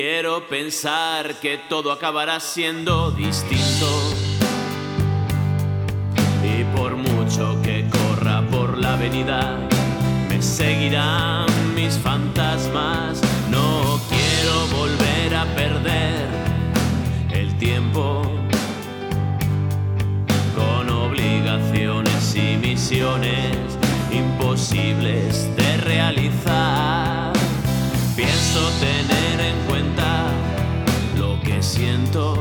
Quiero pensar que todo acabará siendo distinto, y por mucho que corra por la avenida me seguirán mis fantasmas. No quiero volver a perder el tiempo con obligaciones y misiones imposibles de realizar. Pienso tener en cuenta lo que siento,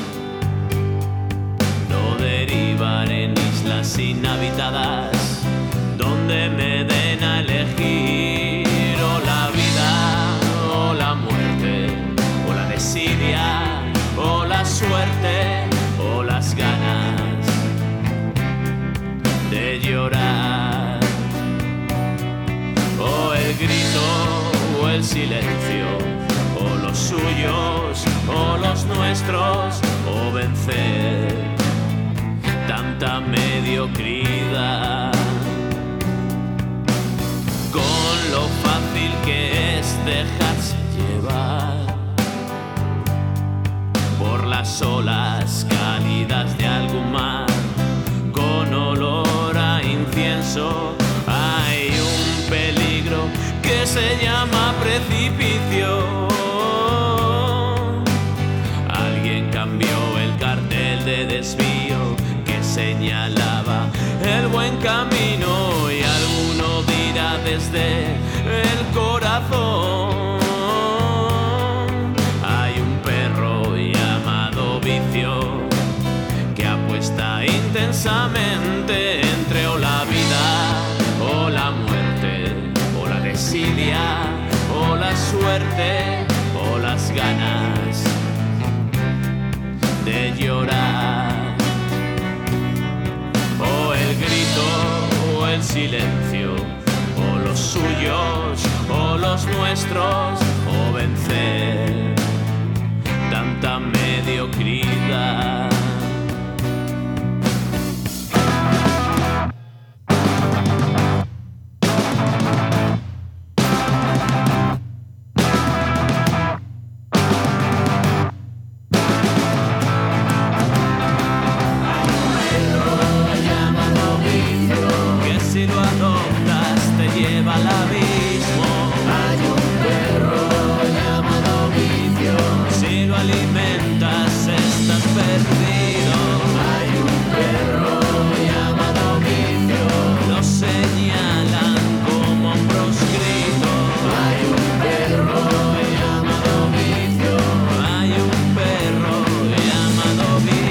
no derivar en islas inhabitadas donde me den a elegir o la vida o la muerte, o la desidia o la suerte, o las ganas de llorar, o el grito o el silencio, o los suyos o los nuestros, o vencer tanta mediocridad. Con lo fácil que es dejarse llevar por las olas cálidas de algún mar, con olor a incienso. Hay un peligro que se llama precipicio. Alguien cambió el cartel de desvío que señalaba el buen camino, y alguno dirá desde el corazón: hay un perro llamado vicio que apuesta intensamente entre o la vida o la muerte, o la desidia o la suerte, o las ganas de llorar, o el grito o el silencio, o los suyos o los nuestros, o vencer tanta mediocridad. Si lo adoptas te lleva al abismo. Hay un perro llamado vicio. Si lo alimentas estás perdido. Hay un perro llamado vicio. Lo señalan como un proscrito. Hay un perro llamado vicio. Hay un perro llamado vicio.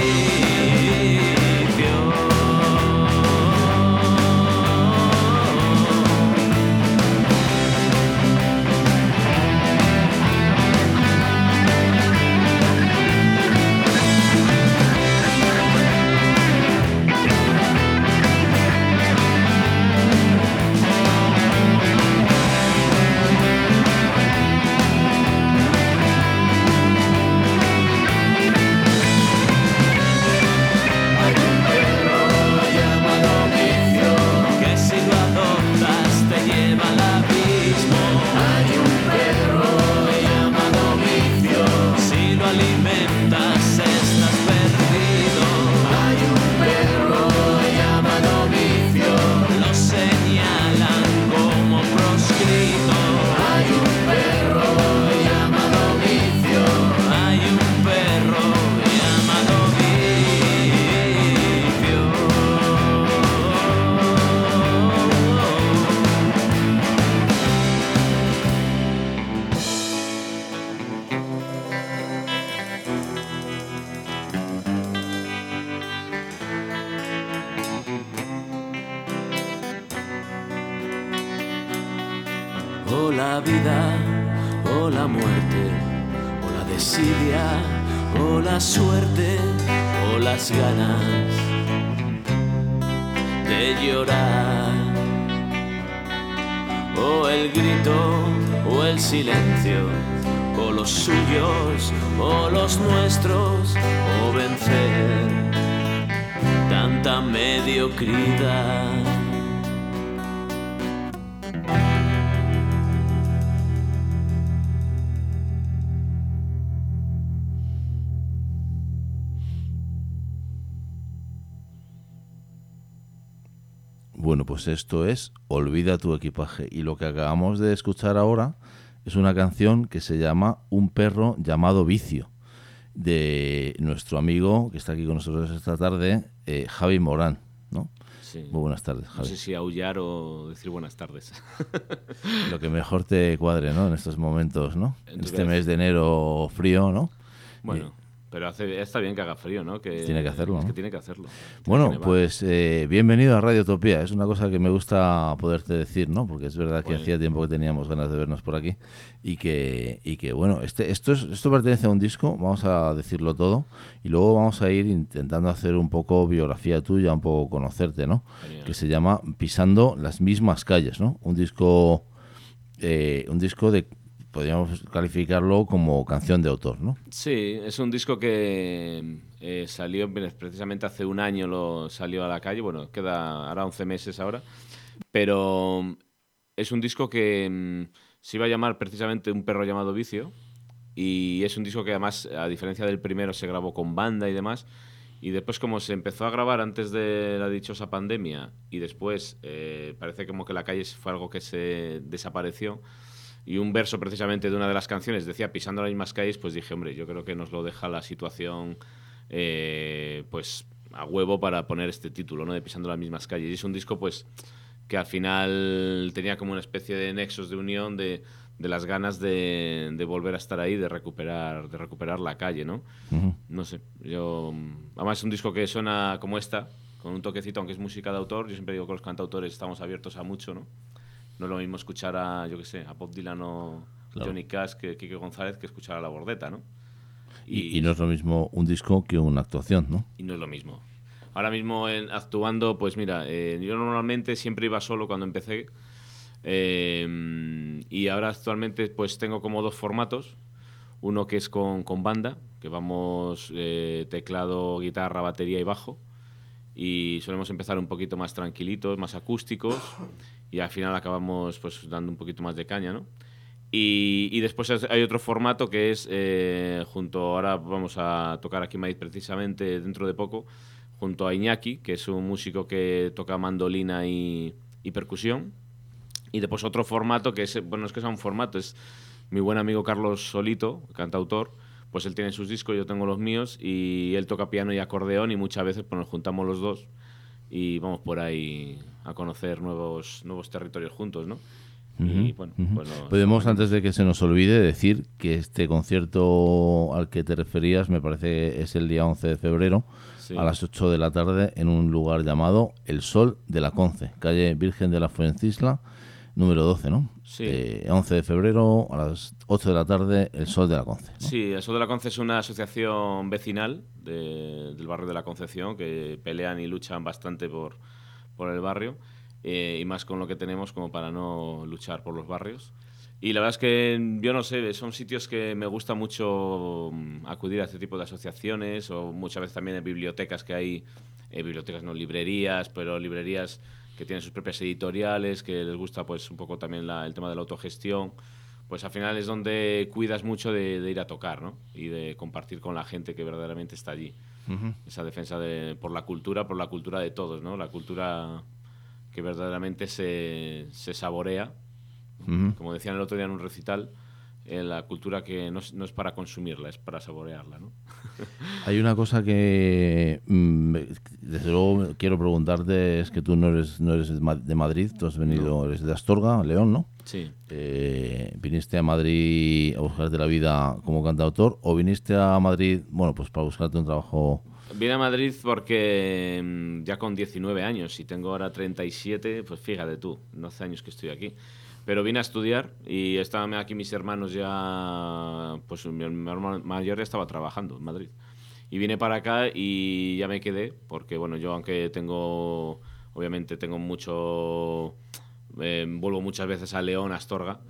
O la vida, o la muerte, o la desidia, o la suerte, o las ganas de llorar, o el grito, o el silencio, o los suyos, o los nuestros, o vencer tanta mediocridad. Bueno, pues esto es Olvida tu equipaje. Y lo que acabamos de escuchar ahora es una canción que se llama Un perro llamado Vicio, de nuestro amigo que está aquí con nosotros esta tarde, Javi Morán, ¿no? Sí. Muy buenas tardes, No Javi. sé si aullar o decir buenas tardes. Lo que mejor te cuadre, ¿no? En estos momentos, ¿no? En Entonces, este mes de enero frío, ¿no? Bueno, pero está bien que haga frío, ¿no? Tiene que hacerlo, Es ¿no? que tiene que hacerlo. Tiene que Bueno, nevar. pues bienvenido a Radio Utopía. Es una cosa que me gusta poderte decir, ¿no? Porque es verdad que Bueno. hacía tiempo que teníamos ganas de vernos por aquí y que bueno, esto pertenece a un disco, vamos a decirlo todo, y luego vamos a ir intentando hacer un poco biografía tuya, un poco conocerte, ¿no? Genial. Que se llama Pisando las mismas calles, ¿no? Un disco de, podríamos calificarlo como canción de autor, ¿no? Sí, es un disco que salió precisamente hace un año, salió a la calle. Bueno, queda ahora 11 meses ahora. Pero es un disco que se iba a llamar precisamente Un perro llamado Vicio. Y es un disco que además, a diferencia del primero, se grabó con banda y demás. Y después, como se empezó a grabar antes de la dichosa pandemia y después parece como que la calle fue algo que se desapareció, y un verso precisamente de una de las canciones decía pisando las mismas calles, pues dije, hombre, yo creo que nos lo deja la situación pues a huevo para poner este título, ¿no? De Pisando las mismas calles. Y es un disco pues que al final tenía como una especie de nexos de unión de las ganas de volver a estar ahí, de recuperar la calle, ¿no? Ujú. No sé, además es un disco que suena como esta, con un toquecito, aunque es música de autor. Yo siempre digo que los cantautores estamos abiertos a mucho, ¿no? No es lo mismo escuchar a, yo qué sé, a Bob Dylan o Claro. Johnny Cash que Quique González que escuchar a La Bordeta, ¿no? Y no es lo mismo un disco que una actuación, ¿no? Y no es lo mismo. Ahora mismo actuando, pues mira, yo normalmente siempre iba solo cuando empecé. Y ahora actualmente pues tengo como dos formatos. Uno que es con banda, que vamos teclado, guitarra, batería y bajo. Y solemos empezar un poquito más tranquilitos, más acústicos, y al final acabamos pues dando un poquito más de caña, ¿no? Y después hay otro formato que es ahora vamos a tocar aquí en Madrid precisamente dentro de poco, junto a Iñaki, que es un músico que toca mandolina y percusión. Y después otro formato que es, bueno, es que sea un formato, es mi buen amigo Carlos Solito, cantautor. Pues él tiene sus discos, yo tengo los míos, y él toca piano y acordeón, y muchas veces pues nos juntamos los dos y vamos por ahí a conocer nuevos territorios juntos, ¿no? Y bueno, pues Podemos, antes de que se nos olvide, decir que este concierto al que te referías me parece es el día 11 de febrero, sí. A las 8 de la tarde, en un lugar llamado El Sol de la Conce, calle Virgen de la Fuencisla, número 12, ¿no? Sí. 11 de febrero, a las 8 de la tarde, El Sol de la Conce, ¿no? Sí, el Sol de la Conce es una asociación vecinal del barrio de la Concepción que pelean y luchan bastante por el barrio, y más con lo que tenemos como para no luchar por los barrios. Y la verdad es que yo no sé, son sitios que me gusta mucho acudir a este tipo de asociaciones, o muchas veces también en bibliotecas que hay, bibliotecas no, librerías, pero librerías que tienen sus propias editoriales, que les gusta pues un poco también el tema de la autogestión. Pues al final es donde cuidas mucho de ir a tocar, ¿no? Y de compartir con la gente que verdaderamente está allí. Ujú. Esa defensa por la cultura de todos, ¿no? La cultura que verdaderamente se saborea. Ujú. Como decían el otro día en un recital, la cultura que no es para consumirla, es para saborearla, ¿no? Hay una cosa que desde luego quiero preguntarte, es que tú no eres de Madrid, tú has venido, eres de Astorga, León, ¿no? Sí. ¿Viniste a Madrid a buscarte la vida como cantautor o viniste a Madrid, bueno, pues para buscarte un trabajo? Vine a Madrid porque ya con 19 años y tengo ahora 37, pues fíjate tú, no hace años que estoy aquí. Pero vine a estudiar y estaban aquí mis hermanos ya, pues mi hermano mayor ya estaba trabajando en Madrid. Y vine para acá y ya me quedé, porque bueno, yo aunque obviamente tengo mucho, vuelvo muchas veces a León, a Astorga,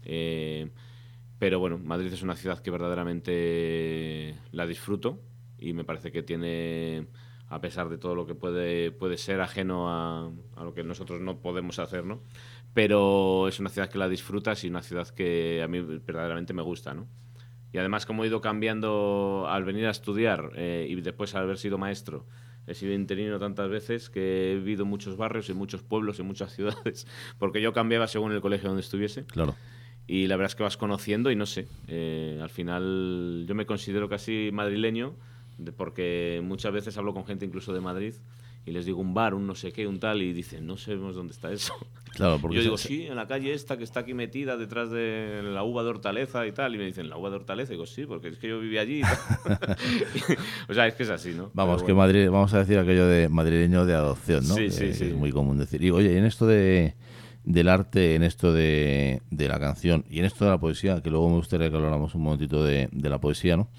pero bueno, Madrid es una ciudad que verdaderamente la disfruto y me parece que tiene, a pesar de todo lo que puede ser ajeno a lo que nosotros no podemos hacer, ¿no? Pero es una ciudad que la disfrutas y una ciudad que a mí verdaderamente me gusta, ¿no? Y además, como he ido cambiando al venir a estudiar y después al haber sido maestro, He sido interino tantas veces que he vivido en muchos barrios, en muchos pueblos, en muchas ciudades, porque yo cambiaba según el colegio donde estuviese. Claro. Y la verdad es que vas conociendo y no sé, al final yo me considero casi madrileño, porque muchas veces hablo con gente incluso de Madrid y les digo un bar, un no sé qué, un tal, y dicen, no sabemos dónde está eso. Claro, porque Yo digo, sí, en la calle esta que está aquí metida detrás de la uva de Hortaleza y tal. Y me dicen, ¿la uva de Hortaleza? Y digo, sí, porque es que yo vivía allí y tal. O sea, es que es así, ¿no? Vamos, Pero que bueno. Madrid, vamos a decir aquello de madrileño de adopción, ¿no? Sí, sí, Que sí. es muy común decir. Y oye, en esto del arte, en esto de la canción y en esto de la poesía, que luego me gustaría que habláramos un momentito de la poesía, ¿no?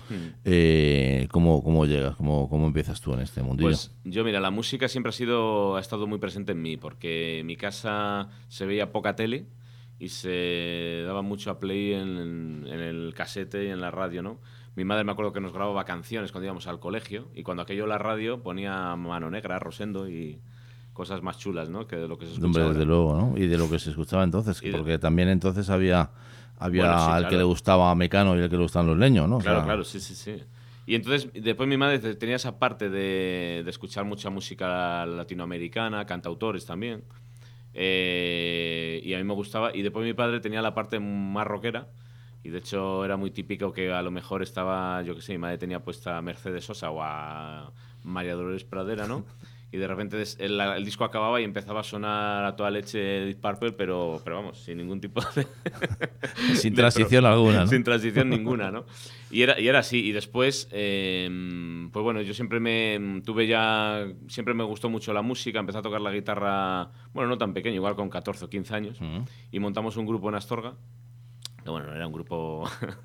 ¿Cómo llegas? ¿Cómo empiezas tú en este mundillo? Pues yo, mira, la música siempre ha estado muy presente en mí, porque en mi casa se veía poca tele y se daba mucho a play en el casete y en la radio, ¿no? Mi madre me acuerdo que nos grababa canciones cuando íbamos al colegio y cuando aquello la radio ponía Mano Negra, Rosendo y cosas más chulas, ¿no? Que de lo que se escucha Hombre, ahora. desde luego, ¿no? Y de lo que se escuchaba entonces, Y de- porque también entonces había Bueno, sí, al claro. que le gustaba Mecano y al que le gustaban los leños, ¿no? O Claro, sea, claro, sí, sí, sí. Y entonces, después mi madre tenía esa parte de escuchar mucha música latinoamericana, cantautores también. Y a mí me gustaba. Y después mi padre tenía la parte más rockera. Y de hecho era muy típico que a lo mejor estaba, yo qué sé, mi madre tenía puesta a Mercedes Sosa o a María Dolores Pradera, ¿no? Y de repente el disco acababa y empezaba a sonar a toda leche Deep Purple, pero vamos, sin ningún tipo de... sin de transición alguna, ¿no? Sin transición ninguna, ¿no? Y era así. Y después, pues bueno, yo siempre siempre me gustó mucho la música. Empecé a tocar la guitarra, bueno, no tan pequeño, igual con 14 o 15 años. Y montamos un grupo en Astorga. Que bueno, no era un grupo,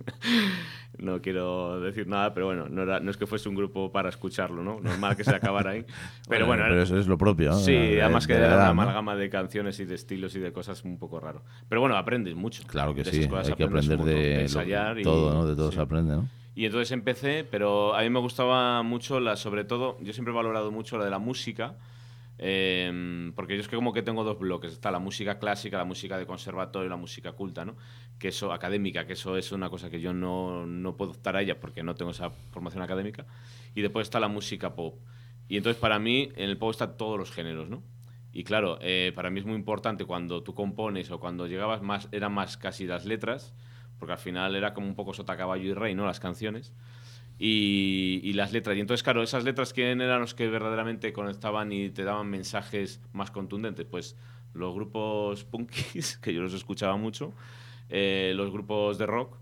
no quiero decir nada, pero bueno, no es que fuese un grupo para escucharlo, ¿no? Normal que se acabara ahí. Pero bueno, pero eso es lo propio, ¿no? sí, además que de la era una edad, ¿no? amalgama de canciones y de estilos y de cosas un poco raro. Pero bueno, aprendes mucho. Claro que De sí, esas cosas hay que aprendes aprender un montón, de ensayar todo, y, ¿no? De todo sí. se aprende, ¿no? Y entonces empecé, pero a mí me gustaba mucho, sobre todo, yo siempre he valorado mucho la de la música, porque yo es que como que tengo dos bloques, está la música clásica, la música de conservatorio, la música culta, ¿no? Que eso, académica, que eso es una cosa que yo no puedo optar a ella porque no tengo esa formación académica, y después está la música pop. Y entonces para mí en el pop están todos los géneros, ¿no? Y claro, para mí es muy importante cuando tú compones o cuando llegabas más, eran más casi las letras, porque al final era como un poco sota, caballo y rey, ¿no? Las canciones. Y las letras. Y entonces, claro, esas letras, ¿quién eran los que verdaderamente conectaban y te daban mensajes más contundentes? Pues los grupos punkis, que yo los escuchaba mucho, los grupos de rock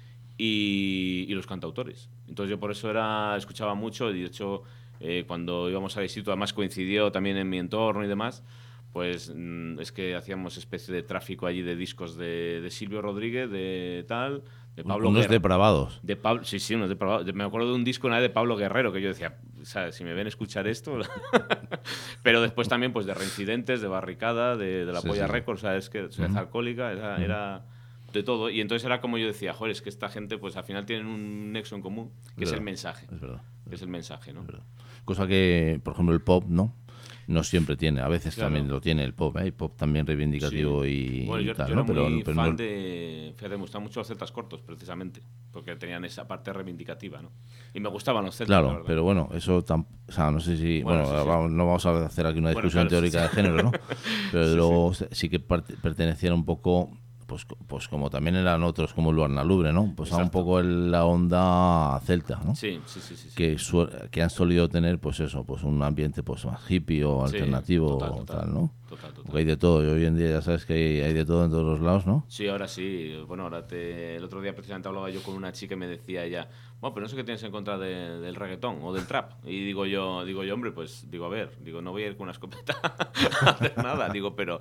y los cantautores. Entonces yo por eso escuchaba mucho y de hecho cuando íbamos al instituto, además coincidió también en mi entorno y demás, pues es que hacíamos especie de tráfico allí de discos de Silvio Rodríguez, de tal, de Pablo Unos Guerra. depravados. De Pablo, sí, unos depravados. Me acuerdo de un disco una vez de Pablo Guerrero que yo decía, ¿sabes? Si me ven escuchar esto. Pero después también pues de Reincidentes, de Barricada, de la Sí, Polla sí. Records, ¿sabes? Que Sociedad Alcohólica, era de todo. Y entonces era como yo decía, joder, es que esta gente pues al final tienen un nexo en común, que es el Verdad, mensaje. Es verdad. Que es el mensaje, ¿no? Es verdad. Cosa que, por ejemplo, el pop, ¿no? No siempre tiene, a veces Claro. también lo tiene el pop, ¿eh? El pop también reivindicativo Sí. y Bueno, yo tal, era ¿no? muy pero fan no- de... Fíjate, me gustaban mucho los celtas cortos, precisamente, porque tenían esa parte reivindicativa, ¿no? Y me gustaban los celtas, la Claro, verdad. pero bueno, eso o sea, no sé si... Bueno, Bueno, sí, sí. no vamos a hacer aquí una Bueno, discusión claro, teórica sí, de género, ¿no? Pero Sí, luego sí que pertenecían un poco, pues como también eran otros, como Luarna Lubre, ¿no? Pues a un Exacto. poco la onda celta, ¿no? Sí. Que han solido tener, pues eso, pues un ambiente pues más hippie o Sí, alternativo total, o total. tal, ¿no? Total. Porque hay de todo, y hoy en día ya sabes que hay de todo en todos los lados, ¿no? Sí, ahora sí. Bueno, el otro día precisamente hablaba yo con una chica y me decía ella, bueno, pero no sé qué tienes en contra del reggaetón o del trap. Y digo yo, hombre, pues, a ver, no voy a ir con una escopeta a hacer nada. Pero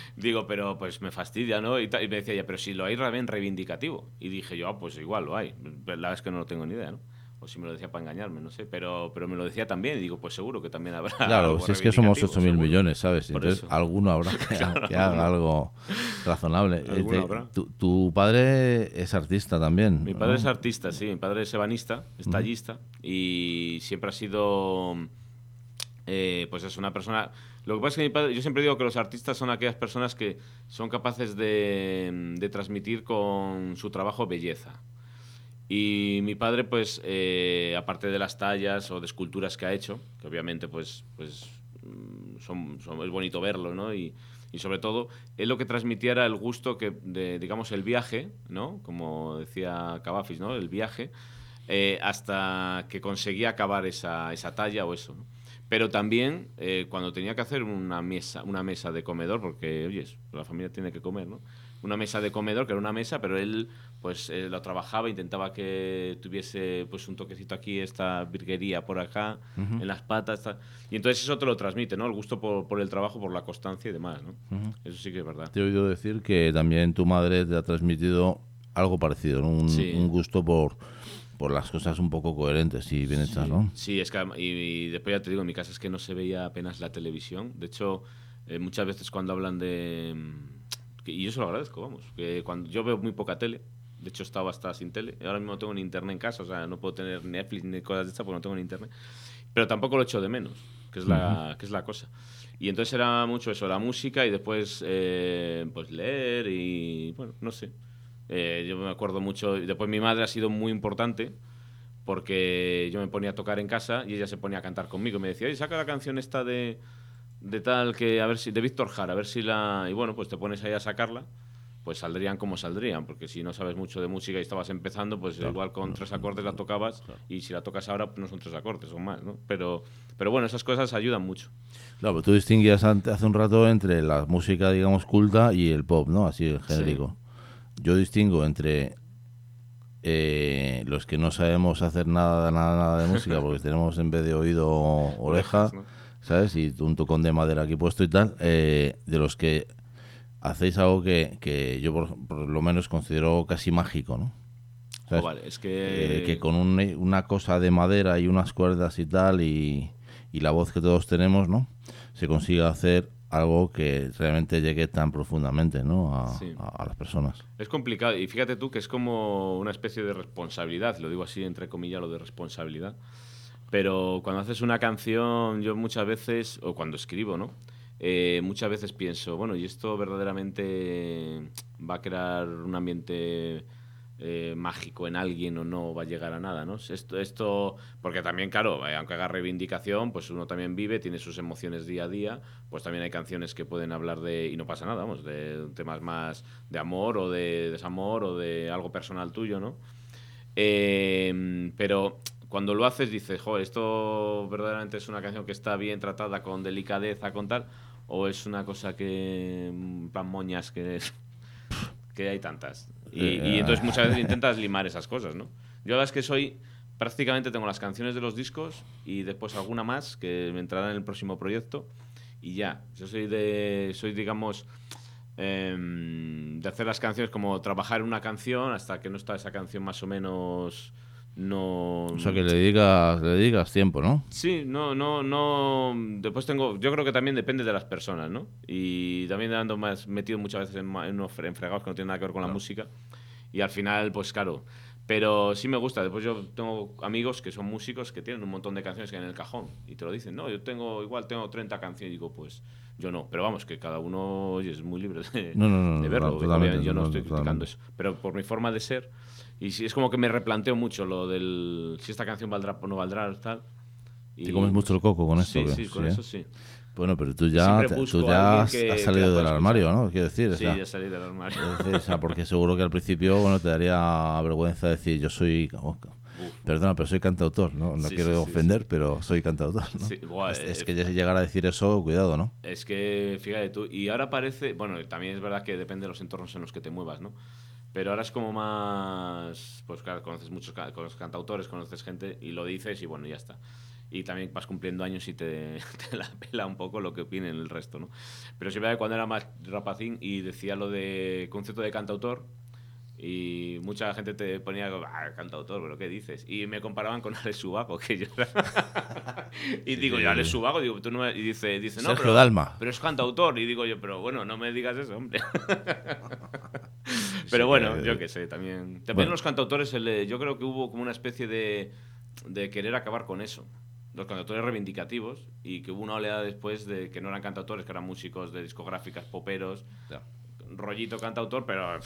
pues me fastidia, ¿no? Y me decía ella, pero si lo hay realmente reivindicativo. Y dije yo, pues igual lo hay. La verdad es que no lo tengo ni idea, ¿no? O si me lo decía para engañarme, no sé. Pero me lo decía también y digo, pues seguro que también habrá. Claro, algo si es que somos reivindicativo, 8.000 seguro. millones, ¿sabes? Por Entonces eso. alguno habrá que haga algo razonable. Alguno habrá. Tu padre es artista también. Mi ¿no? padre es artista, sí. Mi padre es ebanista, es tallista y siempre ha sido, pues es una persona... Lo que pasa es que mi padre, yo siempre digo que los artistas son aquellas personas que son capaces de transmitir con su trabajo belleza. Y mi padre, pues, aparte de las tallas o de esculturas que ha hecho, que obviamente, pues es bonito verlo, ¿no? Y sobre todo, él lo que transmitía era el gusto digamos, el viaje, ¿no? Como decía Cavafis, ¿no? El viaje, hasta que conseguía acabar esa talla o eso, ¿no? Pero también cuando tenía que hacer una mesa de comedor, porque, oye, la familia tiene que comer, ¿no? Una mesa de comedor, que era una mesa, pero él pues lo trabajaba, intentaba que tuviese pues un toquecito aquí, esta virguería por acá, en las patas, y entonces eso te lo transmite, ¿no? El gusto por el trabajo, por la constancia y demás, ¿no? Eso sí que es verdad. Te he oído decir que también tu madre te ha transmitido algo parecido, ¿no? Sí. Un gusto por las cosas un poco coherentes y bien hechas, ¿no? Sí, es que y después ya te digo, en mi casa es que no se veía apenas la televisión. De hecho, muchas veces cuando hablan y yo se lo agradezco, vamos, que cuando yo veo muy poca tele. De hecho, estaba hasta sin tele. Ahora mismo no tengo ni internet en casa, o sea, no puedo tener Netflix ni cosas de estas porque no tengo ni internet. Pero tampoco lo echo de menos, que es la cosa. Y entonces era mucho eso, la música y después pues leer y, bueno, no sé. Yo me acuerdo mucho. Y después mi madre ha sido muy importante porque yo me ponía a tocar en casa y ella se ponía a cantar conmigo. Me decía, oye, saca la canción esta de tal que, a ver si, de Víctor Jara, a ver si la... Y bueno, pues te pones ahí a sacarla, pues saldrían como saldrían, porque si no sabes mucho de música y estabas empezando, pues claro, igual con 3 acordes la tocabas, claro. Y si la tocas ahora no son 3 acordes, son más, ¿no? Pero bueno, esas cosas ayudan mucho. Claro, pero tú distinguías hace un rato entre la música, digamos, culta y el pop, ¿no? Así, el genérico. Sí. Yo distingo entre los que no sabemos hacer nada de música porque tenemos en vez de oído oreja, ¿no? ¿Sabes? Y un tocón de madera aquí puesto y tal, de los que hacéis algo que yo por lo menos considero casi mágico, ¿no? Oh, vale, es que con una cosa de madera y unas cuerdas y tal y la voz que todos tenemos, ¿no? Se consiga hacer algo que realmente llegue tan profundamente, ¿no? A las personas. Es complicado y fíjate tú que es como una especie de responsabilidad, lo digo así entre comillas, lo de responsabilidad. Pero cuando haces una canción, yo muchas veces, o cuando escribo, ¿no? Muchas veces pienso, bueno, ¿y esto verdaderamente va a crear un ambiente mágico en alguien o no va a llegar a nada, ¿no? Esto porque también, claro, aunque haga reivindicación, pues uno también vive, tiene sus emociones día a día, pues también hay canciones que pueden hablar y no pasa nada, vamos, de temas más de amor o de desamor o de algo personal tuyo, ¿no? Pero cuando lo haces dices, joder, esto verdaderamente es una canción que está bien tratada, con delicadeza, con tal, o es una cosa que pan moñas que hay tantas. Y entonces muchas veces intentas limar esas cosas, ¿no? Yo la verdad es que prácticamente tengo las canciones de los discos y después alguna más que me entrará en el próximo proyecto y ya. Yo soy digamos, de hacer las canciones como trabajar en una canción hasta que no está esa canción más o menos... No, o sea, que le dedicas tiempo, ¿no? Sí, no. Después yo creo que también depende de las personas, ¿no? Y también ando más metido muchas veces en unos fregados que no tienen nada que ver con la música. Y al final, pues claro. Pero sí me gusta. Después yo tengo amigos que son músicos que tienen un montón de canciones que hay en el cajón. Y te lo dicen, no, yo tengo 30 canciones. Y digo, pues yo no. Pero vamos, que cada uno, oye, es muy libre de verlo. Yo no estoy criticando eso. Pero por mi forma de ser... Y sí, es como que me replanteo mucho lo del si esta canción valdrá o no valdrá, tal. ¿Te comes mucho el coco con esto? Sí, con eso sí. Bueno, pero tú ya has salido del armario, ¿no? Quiero decir, sí, ya salí del armario. O sea, porque seguro que al principio, bueno, te daría vergüenza decir yo soy... Perdona, pero soy cantautor, ¿no? No quiero ofender, pero soy cantautor, ¿no? Sí, es que llegar a decir eso, cuidado, ¿no? Es que, fíjate tú, y ahora parece... Bueno, también es verdad que depende de los entornos en los que te muevas, ¿no? Pero ahora es como más... Pues claro, conoces muchos cantautores, conoces gente y lo dices y bueno, ya está. Y también vas cumpliendo años y te la pela un poco lo que opinen el resto, ¿no? Pero siempre que cuando era más rapacín y decía lo de concepto de cantautor y mucha gente te ponía cantautor, pero ¿qué dices? Y me comparaban con Alex Ubago, que yo era... y digo, yo Alex Ubago, digo, tú no... Y dice no, Sergio Dalma. Pero es cantautor. Y digo yo, pero bueno, no me digas eso, hombre. Pero bueno, yo qué sé, también los cantautores, yo creo que hubo como una especie de querer acabar con eso. Los cantautores reivindicativos y que hubo una oleada después de que no eran cantautores, que eran músicos de discográficas, poperos, rollito cantautor, pero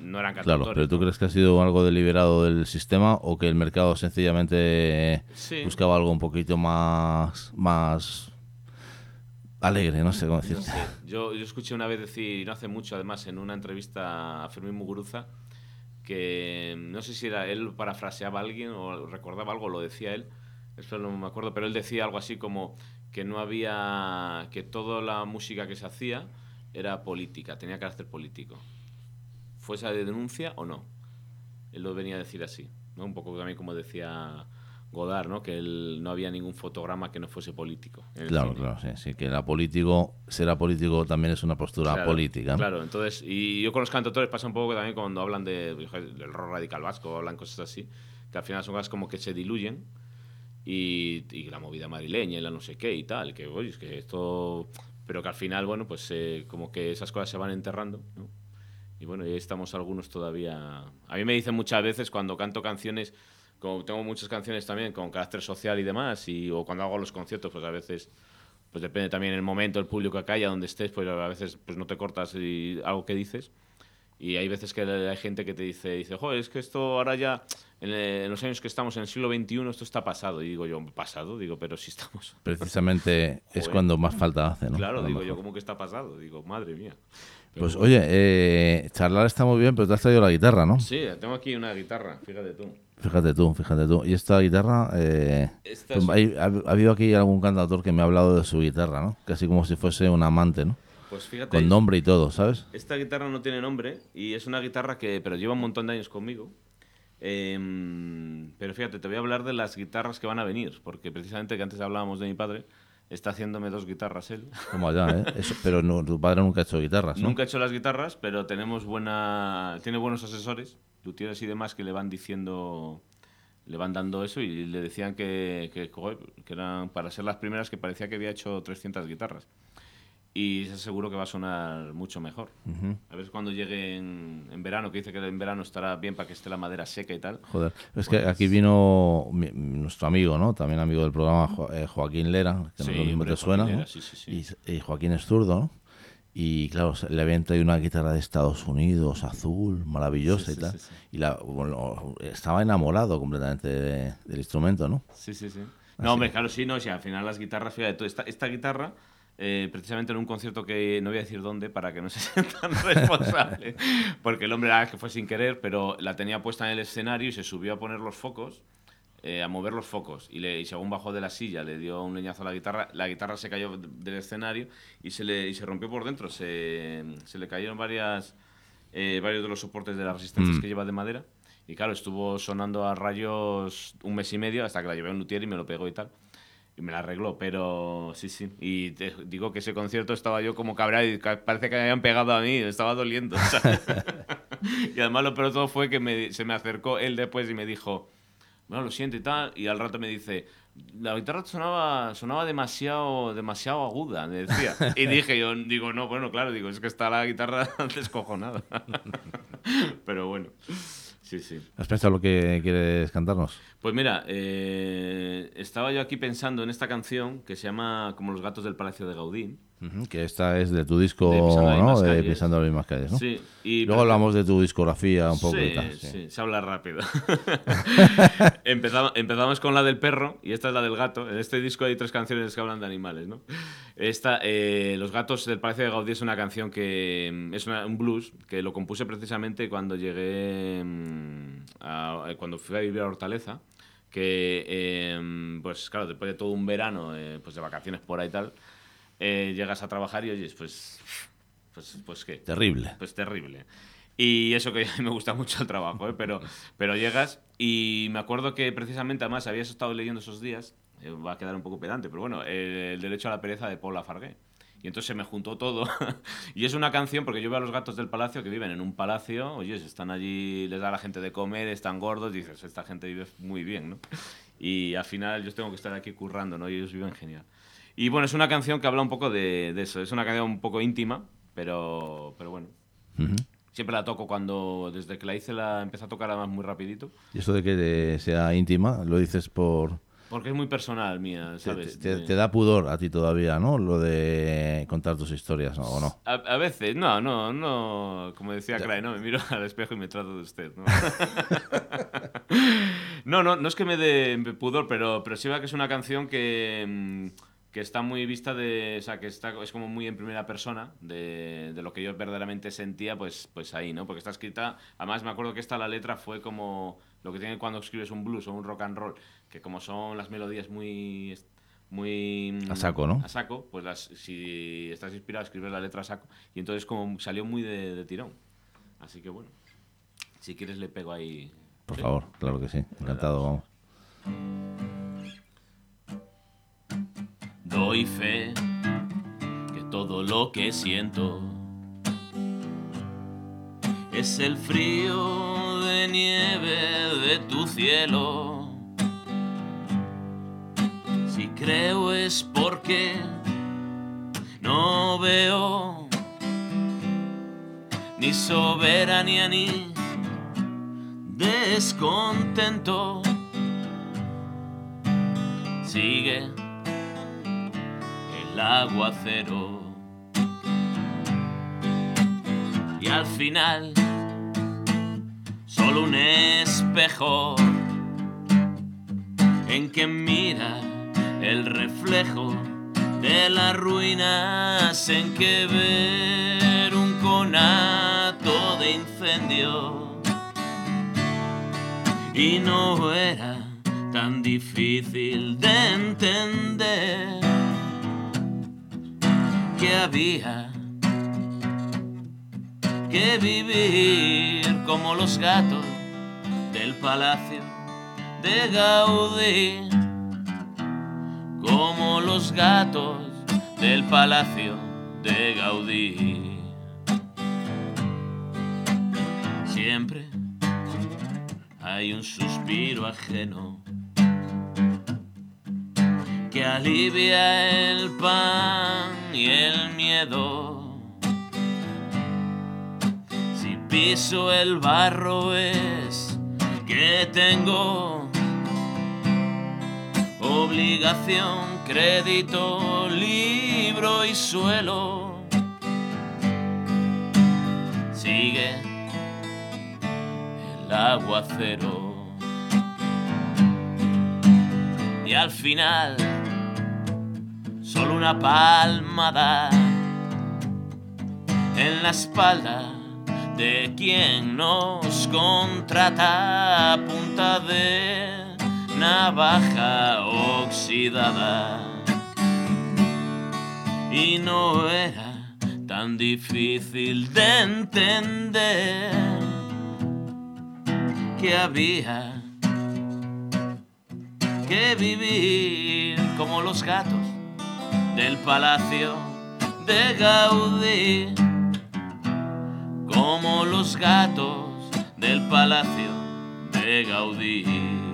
no eran Claro, cantautores. pero ¿tú crees que ha sido algo deliberado del sistema o que el mercado sencillamente Sí. buscaba algo un poquito más alegre, no sé cómo decir? No sé. Yo escuché una vez decir, no hace mucho además, en una entrevista a Fermín Muguruza, que no sé si era él parafraseaba a alguien o recordaba algo, lo decía él, eso no me acuerdo, pero él decía algo así como que no había, que toda la música que se hacía era política, tenía carácter político. ¿Fuese de denuncia o no? Él lo venía a decir así, ¿no? Un poco también como decía Godard, ¿no? Que no había ningún fotograma que no fuese político. En el Claro, cine. claro, sí, sí, que será político también es una postura Claro, política, ¿no? Claro, entonces, y yo con los cantautores pasa un poco que también cuando hablan del rock radical vasco, hablan cosas así, que al final son cosas como que se diluyen y la movida madrileña y la no sé qué y tal, que oye, es que esto, pero que al final, bueno, pues como que esas cosas se van enterrando, ¿no? Y bueno, y ahí estamos algunos todavía. A mí me dicen muchas veces cuando canto canciones, como tengo muchas canciones también con carácter social y demás, o cuando hago los conciertos, pues a veces, pues depende también el momento, el público que haya, donde estés, pues a veces pues no te cortas algo que dices. Y hay veces que hay gente que te dice, joder, es que esto ahora ya, en los años que estamos, en el siglo XXI, esto está pasado. Y digo yo, ¿pasado? Digo, pero si estamos. Precisamente es Joder. cuando más falta hace, ¿no? Claro, A lo digo yo, mejor. ¿cómo que está pasado? Digo, madre mía. Pero Pues bueno. oye, charlar está muy bien, pero te has traído la guitarra, ¿no? Sí, tengo aquí una guitarra, fíjate tú. Fíjate tú. Y esta guitarra, Esta pues es- ha habido aquí algún cantautor que me ha hablado de su guitarra, ¿no? Casi como si fuese un amante, ¿no? Pues fíjate, Con nombre y todo, ¿sabes? esta guitarra no tiene nombre y es una guitarra pero lleva un montón de años conmigo. Pero fíjate, te voy a hablar de las guitarras que van a venir, porque precisamente que antes hablábamos de mi padre, está haciéndome 2 guitarras él. Como allá, ¿eh? Pero no, tu padre nunca ha hecho guitarras, ¿no? Nunca he hecho las guitarras, pero tiene buenos asesores, luthieres y demás que le van diciendo, le van dando eso y le decían joder, que eran para ser las primeras que parecía que había hecho 300 guitarras. Y seguro que va a sonar mucho mejor. A ver cuando llegue en verano, que dice que en verano estará bien para que esté la madera seca y tal. Joder, es que aquí vino nuestro amigo, ¿no? También amigo del programa, Joaquín Lera, que no Sí, lo mismo hombre, te suena, Joaquín ¿no? Lera, sí. Y Joaquín es zurdo, ¿no? Y claro, le habían traído una guitarra de Estados Unidos, azul, maravillosa y tal. Sí. Y estaba enamorado completamente del instrumento, ¿no? Sí. No, hombre, claro, sí, no, sí, al final las guitarras, fíjate, esta guitarra, precisamente en un concierto que no voy a decir dónde para que no se sientan responsables, porque el hombre la verdad es que fue sin querer, pero la tenía puesta en el escenario y se subió a poner los focos, a mover los focos, y según bajó de la silla le dio un leñazo a la guitarra se cayó del escenario y se rompió por dentro, se le cayeron varios de los soportes de las resistencias que lleva de madera. Y claro, estuvo sonando a rayos 1 mes y medio hasta que la llevé a un luthier y me lo pegó y tal. Y me la arregló, pero sí. Y te digo que ese concierto estaba yo como cabreado y parece que me habían pegado a mí, me estaba doliendo, ¿sabes? Y además lo peor de todo fue que se me acercó él después y me dijo, bueno, lo siento y tal. Y al rato me dice, la guitarra sonaba demasiado aguda, me decía. Y digo, no, bueno, claro, es que está la guitarra descojonada. Pero bueno. Sí. ¿Has pensado lo que quieres cantarnos? Pues mira, estaba yo aquí pensando en esta canción que se llama Como los gatos del Palacio de Gaudí. Que esta es de tu disco, De Pisando las ¿no? mismas De calles. Pisando las mismas calles, ¿no? Sí. Y Luego hablamos de tu discografía un poco sí, y tal. sí, se habla rápido. Empezamos con la del perro y esta es la del gato. En este disco hay 3 canciones que hablan de animales, ¿no? Los gatos del Palacio de Gaudí es una canción que es un blues que lo compuse precisamente cuando llegué cuando fui a vivir a Hortaleza, que pues claro, después de todo un verano pues de vacaciones por ahí y tal, llegas a trabajar y oyes pues qué, Terrible. pues terrible. Y eso que a mí me gusta mucho el trabajo, ¿eh? Pero llegas y me acuerdo que precisamente, además, habías estado leyendo esos días, va a quedar un poco pedante, pero bueno, el derecho a la pereza de Paul Lafargue. Y entonces se me juntó todo. Y es una canción, porque yo veo a los gatos del palacio que viven en un palacio, oye, están allí, les da a la gente de comer, están gordos, y dices, esta gente vive muy bien, ¿no? Y al final yo tengo que estar aquí currando, ¿no? Y ellos viven genial. Y bueno, es una canción que habla un poco de eso, es una canción un poco íntima, pero bueno. Ujú. Siempre la toco desde que la hice, la empecé a tocar además muy rapidito. ¿Y eso de que sea íntima, lo dices por Porque es muy personal mía, Te, ¿sabes? te da pudor a ti todavía, ¿no? Lo de contar tus historias, ¿no? ¿O no? A veces, no, como decía Cray, no me miro al espejo y me trato de usted, ¿no? No es que me dé pudor, pero sí va que es una canción que está muy vista o sea, que es como muy en primera persona de lo que yo verdaderamente sentía, pues ahí, ¿no? Porque está escrita, además me acuerdo que la letra fue como lo que tiene cuando escribes un blues o un rock and roll, que como son las melodías muy A saco, ¿no? a saco, pues si estás inspirado escribes la letra a saco, y entonces como salió muy de tirón. Así que bueno, si quieres le pego ahí. Por ¿Sí? favor, claro que sí. Encantado, vamos. Doy fe que todo lo que siento es el frío de nieve de tu cielo. Si creo es porque no veo ni soberanía ni descontento. Sigue el aguacero y al final solo un espejo en que mira el reflejo de las ruinas, en que ver un conato de incendio. Y no era tan difícil de entender que había que vivir como los gatos del palacio de Gaudí, como los gatos del palacio de Gaudí. Siempre hay un suspiro ajeno que alivia el pan y el miedo. Si piso el barro es que tengo obligación, crédito, libro y suelo. Sigue el aguacero y al final solo una palmada en la espalda de quien nos contrata a punta de navaja oxidada. Y no era tan difícil de entender que había que vivir como los gatos del palacio de Gaudí, como los gatos del palacio de Gaudí.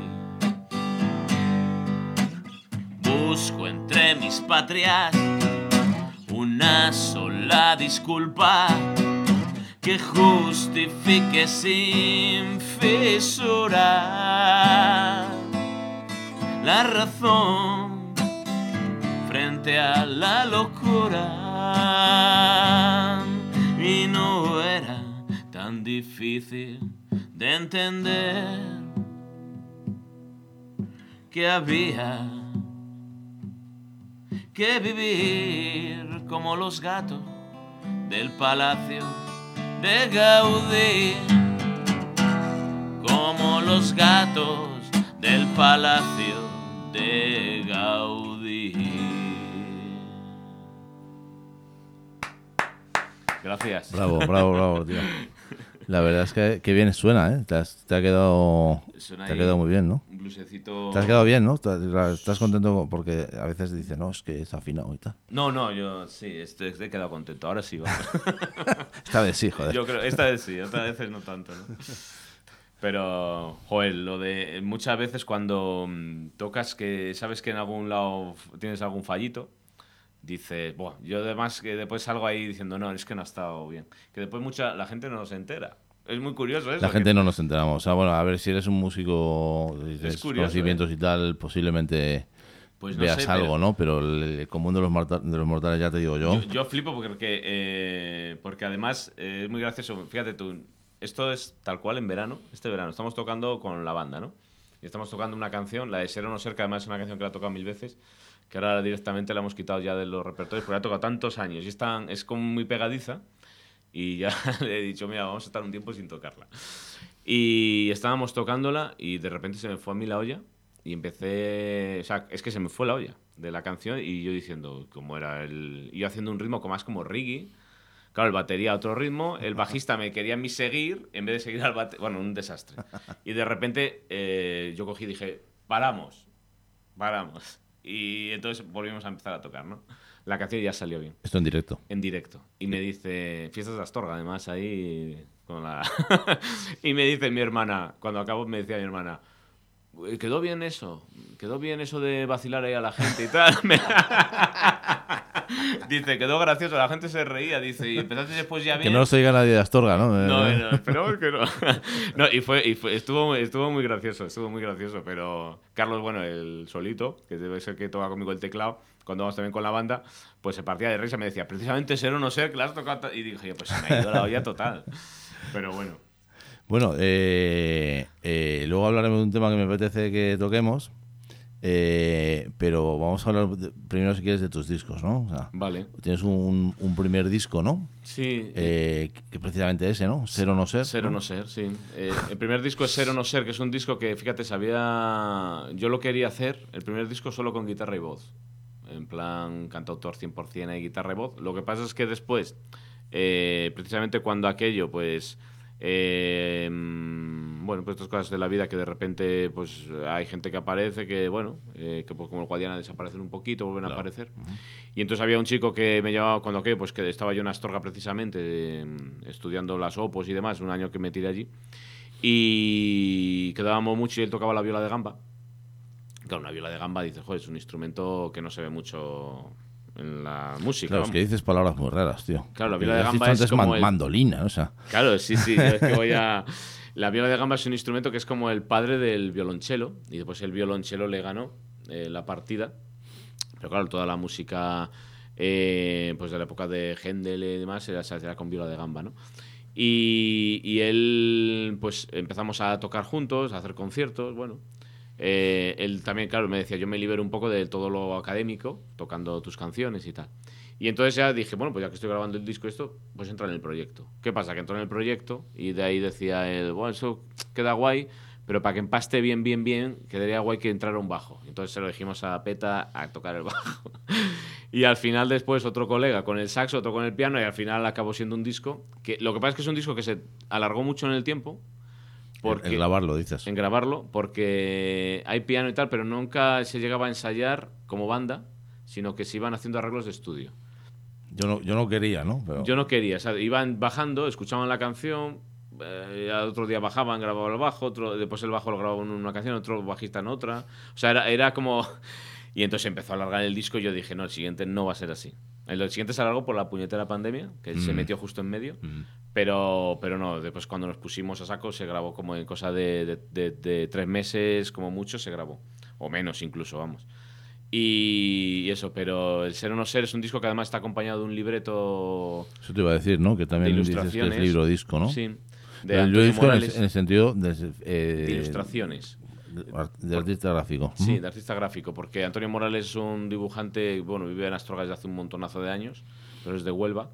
Busco entre mis patrias una sola disculpa que justifique sin fisura la razón frente a la locura. Y no era tan difícil de entender que había que vivir como los gatos del palacio de Gaudí, como los gatos del palacio de Gaudí. Gracias. Bravo, bravo, bravo, tío. La verdad es que bien suena, ¿eh? Te ha quedado muy bien, ¿no? Un blusecito. Te has quedado bien, ¿no? ¿Estás contento? Porque a veces dicen, no, es que es afinado y tal. No, yo sí, he quedado contento. Ahora sí, vamos. Esta vez sí, joder. Yo creo, esta vez sí, otras veces no tanto, ¿no? Pero, joder, lo de muchas veces cuando tocas que sabes que en algún lado tienes algún fallito, dices, yo además que después salgo ahí diciendo, no, es que no ha estado bien. Que después la gente no se entera. Es muy curioso eso. La gente no nos enteramos. O sea, bueno, a ver, si eres un músico, tienes curioso, conocimientos y tal, posiblemente Pues no veas sé, algo, pero- ¿no? Pero el común de los mortales, ya te digo yo. Yo flipo porque además es muy gracioso. Fíjate tú, esto es tal cual en verano. Este verano estamos tocando con la banda, ¿no? Y estamos tocando una canción, la de Ser o no ser, que además es una canción que la he tocado 1000 veces, que ahora directamente la hemos quitado ya de los repertorios, porque la he tocado tantos años y es como muy pegadiza. Y ya le he dicho, mira, vamos a estar un tiempo sin tocarla. Y estábamos tocándola y de repente se me fue a mí la olla y empecé... O sea, es que se me fue la olla de la canción y yo diciendo cómo era el... Yo haciendo un ritmo como más como reggae. Claro, el batería a otro ritmo, el bajista me quería a mí seguir en vez de seguir al batería. Bueno, un desastre. Y de repente yo cogí y dije, paramos. Y entonces volvimos a empezar a tocar, ¿no? La canción ya salió bien. Esto en directo. En directo. Y me dice, Fiestas de Astorga, además, ahí con la... Y me dice mi hermana, cuando acabo me decía mi hermana, quedó bien eso de vacilar ahí a la gente y tal. Dice, quedó gracioso, la gente se reía, dice, y empezaste después ya bien. Que no se oiga nadie de Astorga, ¿no? No, esperemos que no. No, estuvo muy gracioso, pero Carlos, bueno, el solito, que debe ser que toca conmigo el teclado, cuando vamos también con la banda, pues se partía de risa, me decía, precisamente Ser o no ser, que la has tocado... Y dije, pues se me ha ido la olla total. Pero bueno. Bueno, luego hablaremos de un tema que me apetece que toquemos, pero vamos a hablar primero, si quieres, de tus discos, ¿no? O sea, Vale. tienes un primer disco, ¿no? Sí. Que precisamente ese, ¿no? Ser o no ser. Ser o no ser, sí. El primer disco es Ser o no ser, que es un disco que, fíjate, yo lo quería hacer, el primer disco solo con guitarra y voz. En plan, cantautor 100% y guitarra y voz. Lo que pasa es que después, precisamente cuando aquello, pues... bueno, pues estas cosas de la vida que de repente pues hay gente que aparece que, bueno, que pues, como el Guadiana desaparecen un poquito, vuelven a aparecer. Y entonces había un chico que me llevaba cuando que, pues que estaba yo en Astorga precisamente, estudiando las opos y demás, un año que me tiré allí. Y quedábamos mucho y él tocaba la viola de gamba. Claro, una viola de gamba, dices, joder, es un instrumento que no se ve mucho en la música. Claro, es que dices palabras muy raras, tío. Claro, la Porque viola de has gamba dicho es antes como el... mandolina, o sea. Claro, sí, es que voy a... La viola de gamba es un instrumento que es como el padre del violonchelo, y después el violonchelo le ganó la partida. Pero claro, toda la música pues de la época de Händel y demás se hacía con viola de gamba, ¿no? Y él, pues empezamos a tocar juntos, a hacer conciertos, bueno... él también, claro, me decía, yo me libero un poco de todo lo académico, tocando tus canciones y tal. Y entonces ya dije, bueno, pues ya que estoy grabando el disco esto, pues entra en el proyecto. ¿Qué pasa? Que entró en el proyecto y de ahí decía él, bueno, eso queda guay, pero para que empaste bien, quedaría guay que entrara un bajo. Entonces se lo dijimos a Peta a tocar el bajo. Y al final después otro colega con el saxo, otro con el piano, y al final acabó siendo un disco que lo que pasa es que es un disco que se alargó mucho en el tiempo. En grabarlo, dices. En grabarlo, porque hay piano y tal, pero nunca se llegaba a ensayar como banda, sino que se iban haciendo arreglos de estudio. Yo no quería, ¿no? Pero... Yo no quería, o sea, iban bajando, escuchaban la canción, al otro día bajaban, grababan el bajo, después el bajo lo grababan en una canción, otro bajista en otra. O sea, era como... Y entonces empezó a alargar el disco y yo dije, no, el siguiente no va a ser así. El siguiente se alargó por la puñetera pandemia, que se metió justo en medio. Pero no, después cuando nos pusimos a saco se grabó como en cosa de 3 meses, como mucho se grabó. O menos incluso, vamos. Y eso, pero el Ser o no ser es un disco que además está acompañado de un libreto... Eso te iba a decir, ¿no? Que también de dices que es ilustraciones. libro-disco, ¿no? Sí. De De libro Antonio disco Morales. en el sentido de Ilustraciones. De artista gráfico. Sí, de artista gráfico, porque Antonio Morales es un dibujante, bueno, vive en Astorga desde hace un montonazo de años, pero es de Huelva.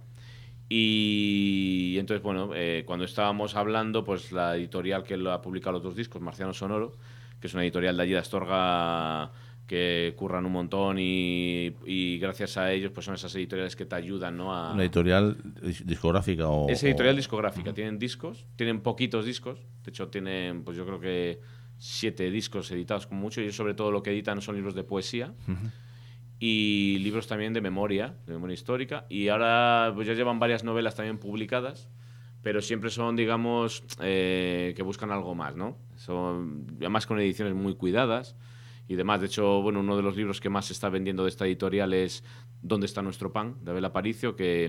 Y entonces, bueno, cuando estábamos hablando, pues la editorial que lo ha publicado los 2 discos, Marciano Sonoro, que es una editorial de allí de Astorga que curran un montón y gracias a ellos pues son esas editoriales que te ayudan, ¿no? ¿Una editorial discográfica o...? Es editorial discográfica, tienen discos, tienen poquitos discos, de hecho tienen, pues yo creo que 7 discos editados como mucho, y sobre todo lo que editan son libros de poesía y libros también de memoria histórica, y ahora pues ya llevan varias novelas también publicadas, pero siempre son, digamos, que buscan algo más, ¿no? Son, además con ediciones muy cuidadas y demás. De hecho, bueno, uno de los libros que más se está vendiendo de esta editorial es ¿Dónde está nuestro pan?, de Abel Aparicio, que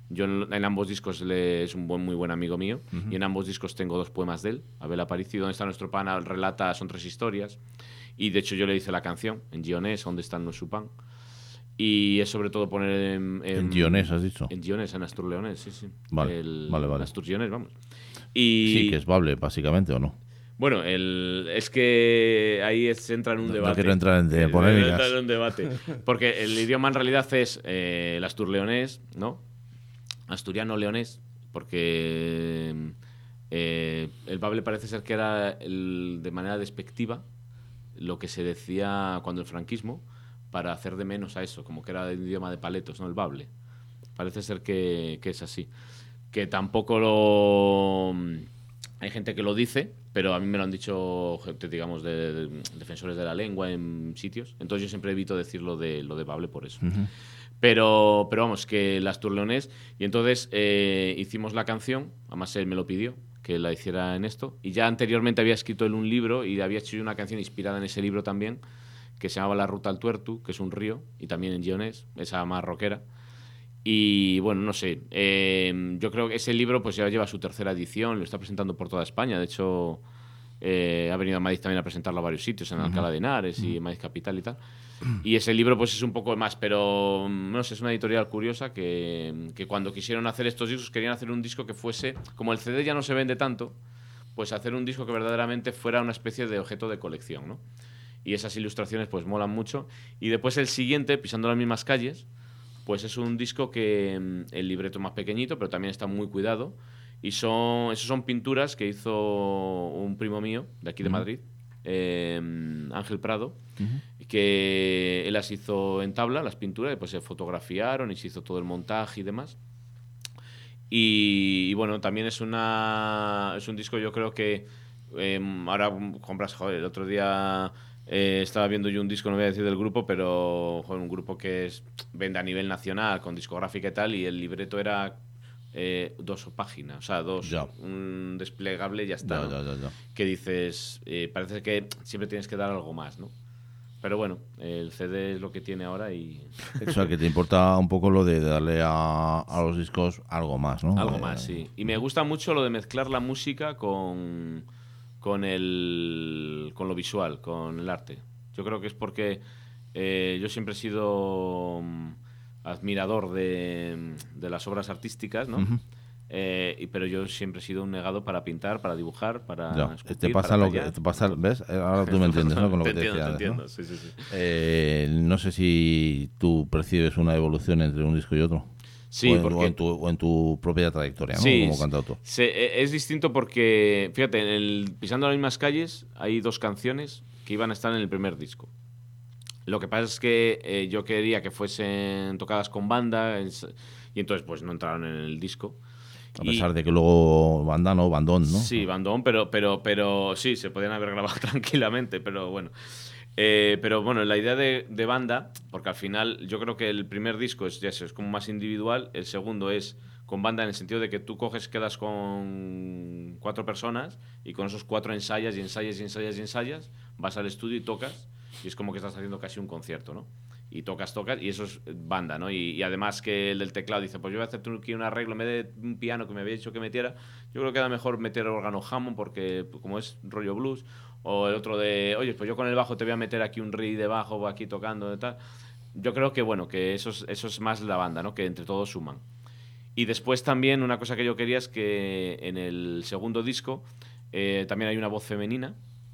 Yo en ambos discos es un muy buen amigo mío, y en ambos discos tengo 2 poemas de él. Abel Aparicio, ¿Dónde está nuestro pan?, relata, son 3 historias, y de hecho yo le hice la canción, en Gionés, ¿Dónde está nuestro pan? Y es sobre todo poner en Gionés, ¿has dicho? En Gionés, en Astur-Leonés, sí. Vale. Astur-Gionés, vamos. Y sí, que es Bable, básicamente, ¿o no? Bueno, es que ahí se entra en un debate. No quiero entrar en polémicas. Entrar en un debate. Porque el idioma en realidad es el astur-leonés, ¿no? Asturiano-leonés, porque el Bable parece ser que era de manera despectiva lo que se decía cuando el franquismo, para hacer de menos a eso, como que era el idioma de paletos, ¿no? El Bable. Parece ser que es así. Que tampoco lo... Hay gente que lo dice, pero a mí me lo han dicho gente, digamos, de defensores de la lengua en sitios. Entonces yo siempre evito decir lo de Bable por eso. Pero vamos, que el astur-leonés. Y entonces hicimos la canción, además él me lo pidió, que la hiciera en esto. Y ya anteriormente había escrito él un libro y había hecho una canción inspirada en ese libro también, que se llamaba La Ruta al Tuertu, que es un río, y también en Gionés, esa más rockera. Y bueno, no sé, yo creo que ese libro pues ya lleva su 3ª edición, lo está presentando por toda España. De hecho, ha venido a Madrid también a presentarlo a varios sitios, en Alcalá de Henares y Madrid Capital y tal. Y ese libro pues es un poco más, pero no sé, es una editorial curiosa que cuando quisieron hacer estos discos querían hacer un disco que fuese, como el CD ya no se vende tanto, pues hacer un disco que verdaderamente fuera una especie de objeto de colección, ¿no? Y esas ilustraciones pues molan mucho. Y después el siguiente, Pisando las mismas calles, pues es un disco que el libreto es más pequeñito, pero también está muy cuidado. Y esos son pinturas que hizo un primo mío, de aquí de Madrid, Ángel Prado, que él las hizo en tabla, las pinturas, y pues se fotografiaron y se hizo todo el montaje y demás. Y bueno, también es un disco, yo creo que ahora compras, joder, el otro día... estaba viendo yo un disco, no voy a decir del grupo, pero joder, un grupo que vende a nivel nacional con discográfica y tal, y el libreto era 2 páginas, o sea, un desplegable y ya está. Ya. Que dices, parece que siempre tienes que dar algo más, ¿no? Pero bueno, el CD es lo que tiene ahora y... O sea, que te importa un poco lo de darle a los discos algo más, ¿no? Algo más, sí. Y me gusta mucho lo de mezclar la música con lo visual, con el arte. Yo creo que es porque yo siempre he sido admirador de las obras artísticas, ¿no? Pero yo siempre he sido un negado para pintar, para dibujar, para esculpir, te pasa para lo tallar. que te pasa, ¿ves? Ahora tú me entiendes, ¿no? Con lo que te decía. Te entiendo, ¿no? sí. No sé si tú percibes una evolución entre un disco y otro. Sí, o en tu propia trayectoria, ¿no? Sí, como cantautor. Es distinto porque, fíjate, en el Pisando las mismas calles hay 2 canciones que iban a estar en el primer disco. Lo que pasa es que yo quería que fuesen tocadas con banda y entonces pues no entraron en el disco. A pesar de que luego bandón, ¿no? Sí, bandón, pero sí, se podían haber grabado tranquilamente, pero bueno. Pero bueno, la idea de banda, porque al final yo creo que el primer disco es como más individual, el segundo es con banda en el sentido de que tú quedas con 4 personas y con esos 4 ensayas, vas al estudio y tocas, y es como que estás haciendo casi un concierto, ¿no? Y tocas, y eso es banda, ¿no? Y además que el del teclado dice, pues yo voy a hacer aquí un arreglo en vez de un piano que me había dicho que metiera, yo creo que era mejor meter órgano Hammond porque como es rollo blues, o el otro de, oye, pues yo con el bajo te voy a meter aquí un riff de bajo aquí tocando y tal. Yo creo que bueno, que eso es más la banda, ¿no? Que entre todos suman. Y después también una cosa que yo quería es que en el segundo disco también hay una voz femenina.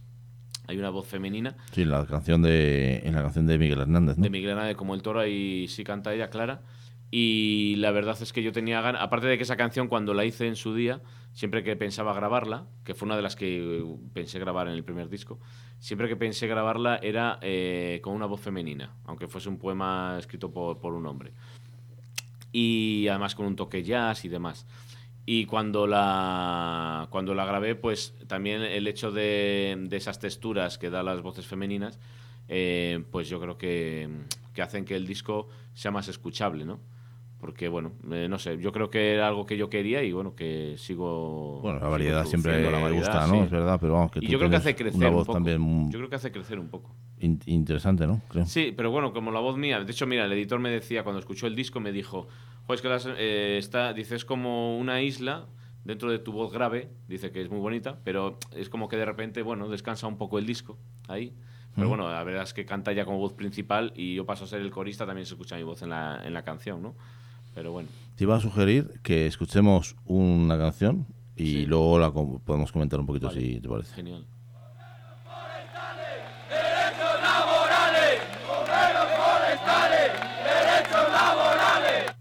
Sí, en la canción de Miguel Hernández, ¿no? De Miguel Hernández, como el toro, ahí sí canta ella, Clara. Y la verdad es que yo tenía ganas, aparte de que esa canción cuando la hice en su día, siempre que pensaba grabarla, que fue una de las que pensé grabar en el primer disco, siempre que pensé grabarla era con una voz femenina, aunque fuese un poema escrito por un hombre. Y además con un toque jazz y demás. Y cuando la grabé, pues también el hecho de esas texturas que dan las voces femeninas, pues yo creo que hacen que el disco sea más escuchable, ¿no? Porque, bueno, no sé, yo creo que era algo que yo quería y, bueno, que sigo... Bueno, la variedad siempre la variedad, gusta, ¿no? Sí. Es verdad, pero vamos, que y tú yo creo que tienes hace crecer una un voz poco. también... Yo creo que hace crecer un poco. interesante, ¿no? Creo. Sí, pero bueno, como la voz mía, de hecho, mira, el editor me decía, cuando escuchó el disco, me dijo, joder, es que dice, es como una isla dentro de tu voz grave, dice que es muy bonita, pero es como que de repente, bueno, descansa un poco el disco ahí. Pero bueno, la verdad es que canta ya como voz principal y yo paso a ser el corista, también se escucha mi voz en la canción, ¿no? Pero bueno. Te iba a sugerir que escuchemos una canción y luego podemos comentar un poquito, si te parece. Genial. Derechos laborales, obreros forestales, derechos laborales.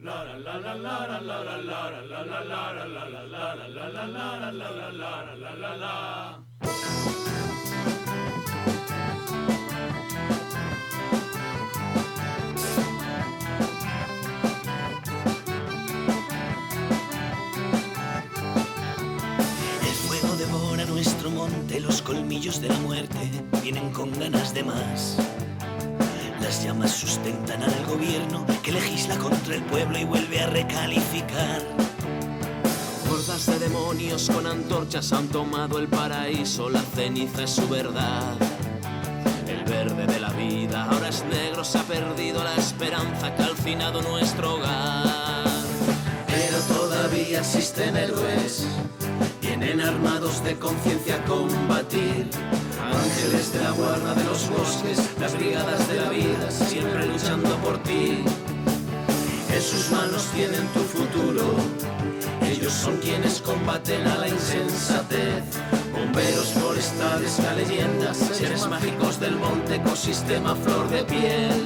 El fuego devora nuestro monte, los colmillos de la muerte vienen con ganas de más. Las llamas sustentan al gobierno que legisla contra el pueblo y vuelve a recalificar. Hordas de demonios con antorchas han tomado el paraíso, la ceniza es su verdad. El verde de la vida ahora es negro, se ha perdido la esperanza, ha calcinado nuestro hogar. Pero todavía existen héroes, vienen armados de conciencia a combatir. Ángeles de la guarda de los bosques, las brigadas de la vida, siempre luchando por ti. En sus manos tienen tu futuro, ellos son quienes combaten a la insensatez. Bomberos forestales, la leyendas, seres mágicos del monte, ecosistema flor de piel.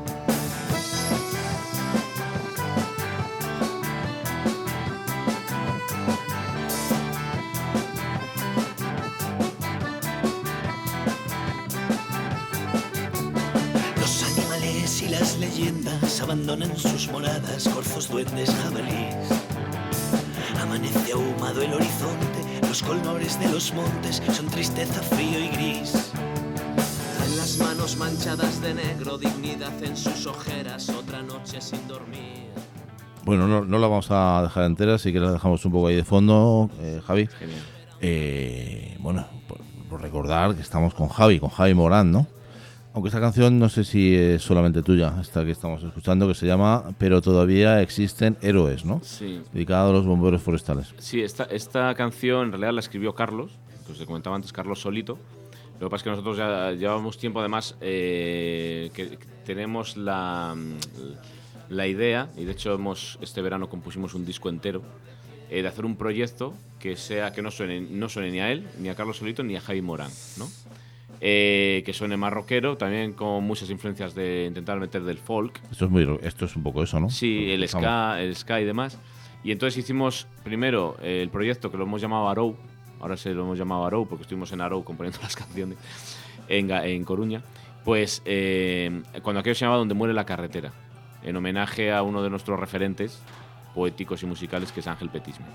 Los animales y las leyendas abandonan sus moradas, corzos, duendes, jabalíes. Amanece ahumado el horizonte, los colores de los montes son tristeza, frío y gris. En las manos manchadas de negro, dignidad en sus ojeras, otra noche sin dormir. Bueno, no la vamos a dejar entera, sí que la dejamos un poco ahí de fondo, Javi. Genial. Bueno, por recordar que estamos con Javi Morán, ¿no? Aunque esta canción no sé si es solamente tuya, esta que estamos escuchando, que se llama Pero todavía existen héroes, ¿no? Sí. Dedicada a los bomberos forestales. Sí, esta canción en realidad la escribió Carlos, que os comentaba antes, Carlos solito. Lo que pasa es que nosotros ya llevamos tiempo, además, que tenemos la idea, y de hecho este verano compusimos un disco entero, de hacer un proyecto que no suene ni a él, ni a Carlos solito, ni a Javi Morán, ¿no? Que suene más rockero, también con muchas influencias de intentar meter del folk. Esto es un poco eso, ¿no? Sí, el ska y demás. Y entonces hicimos primero el proyecto que lo hemos llamado Arou. Ahora se lo hemos llamado Arou porque estuvimos en Arou componiendo las canciones en Coruña. Pues cuando aquello se llamaba Donde muere la carretera, en homenaje a uno de nuestros referentes poéticos y musicales, que es Ángel Petismo.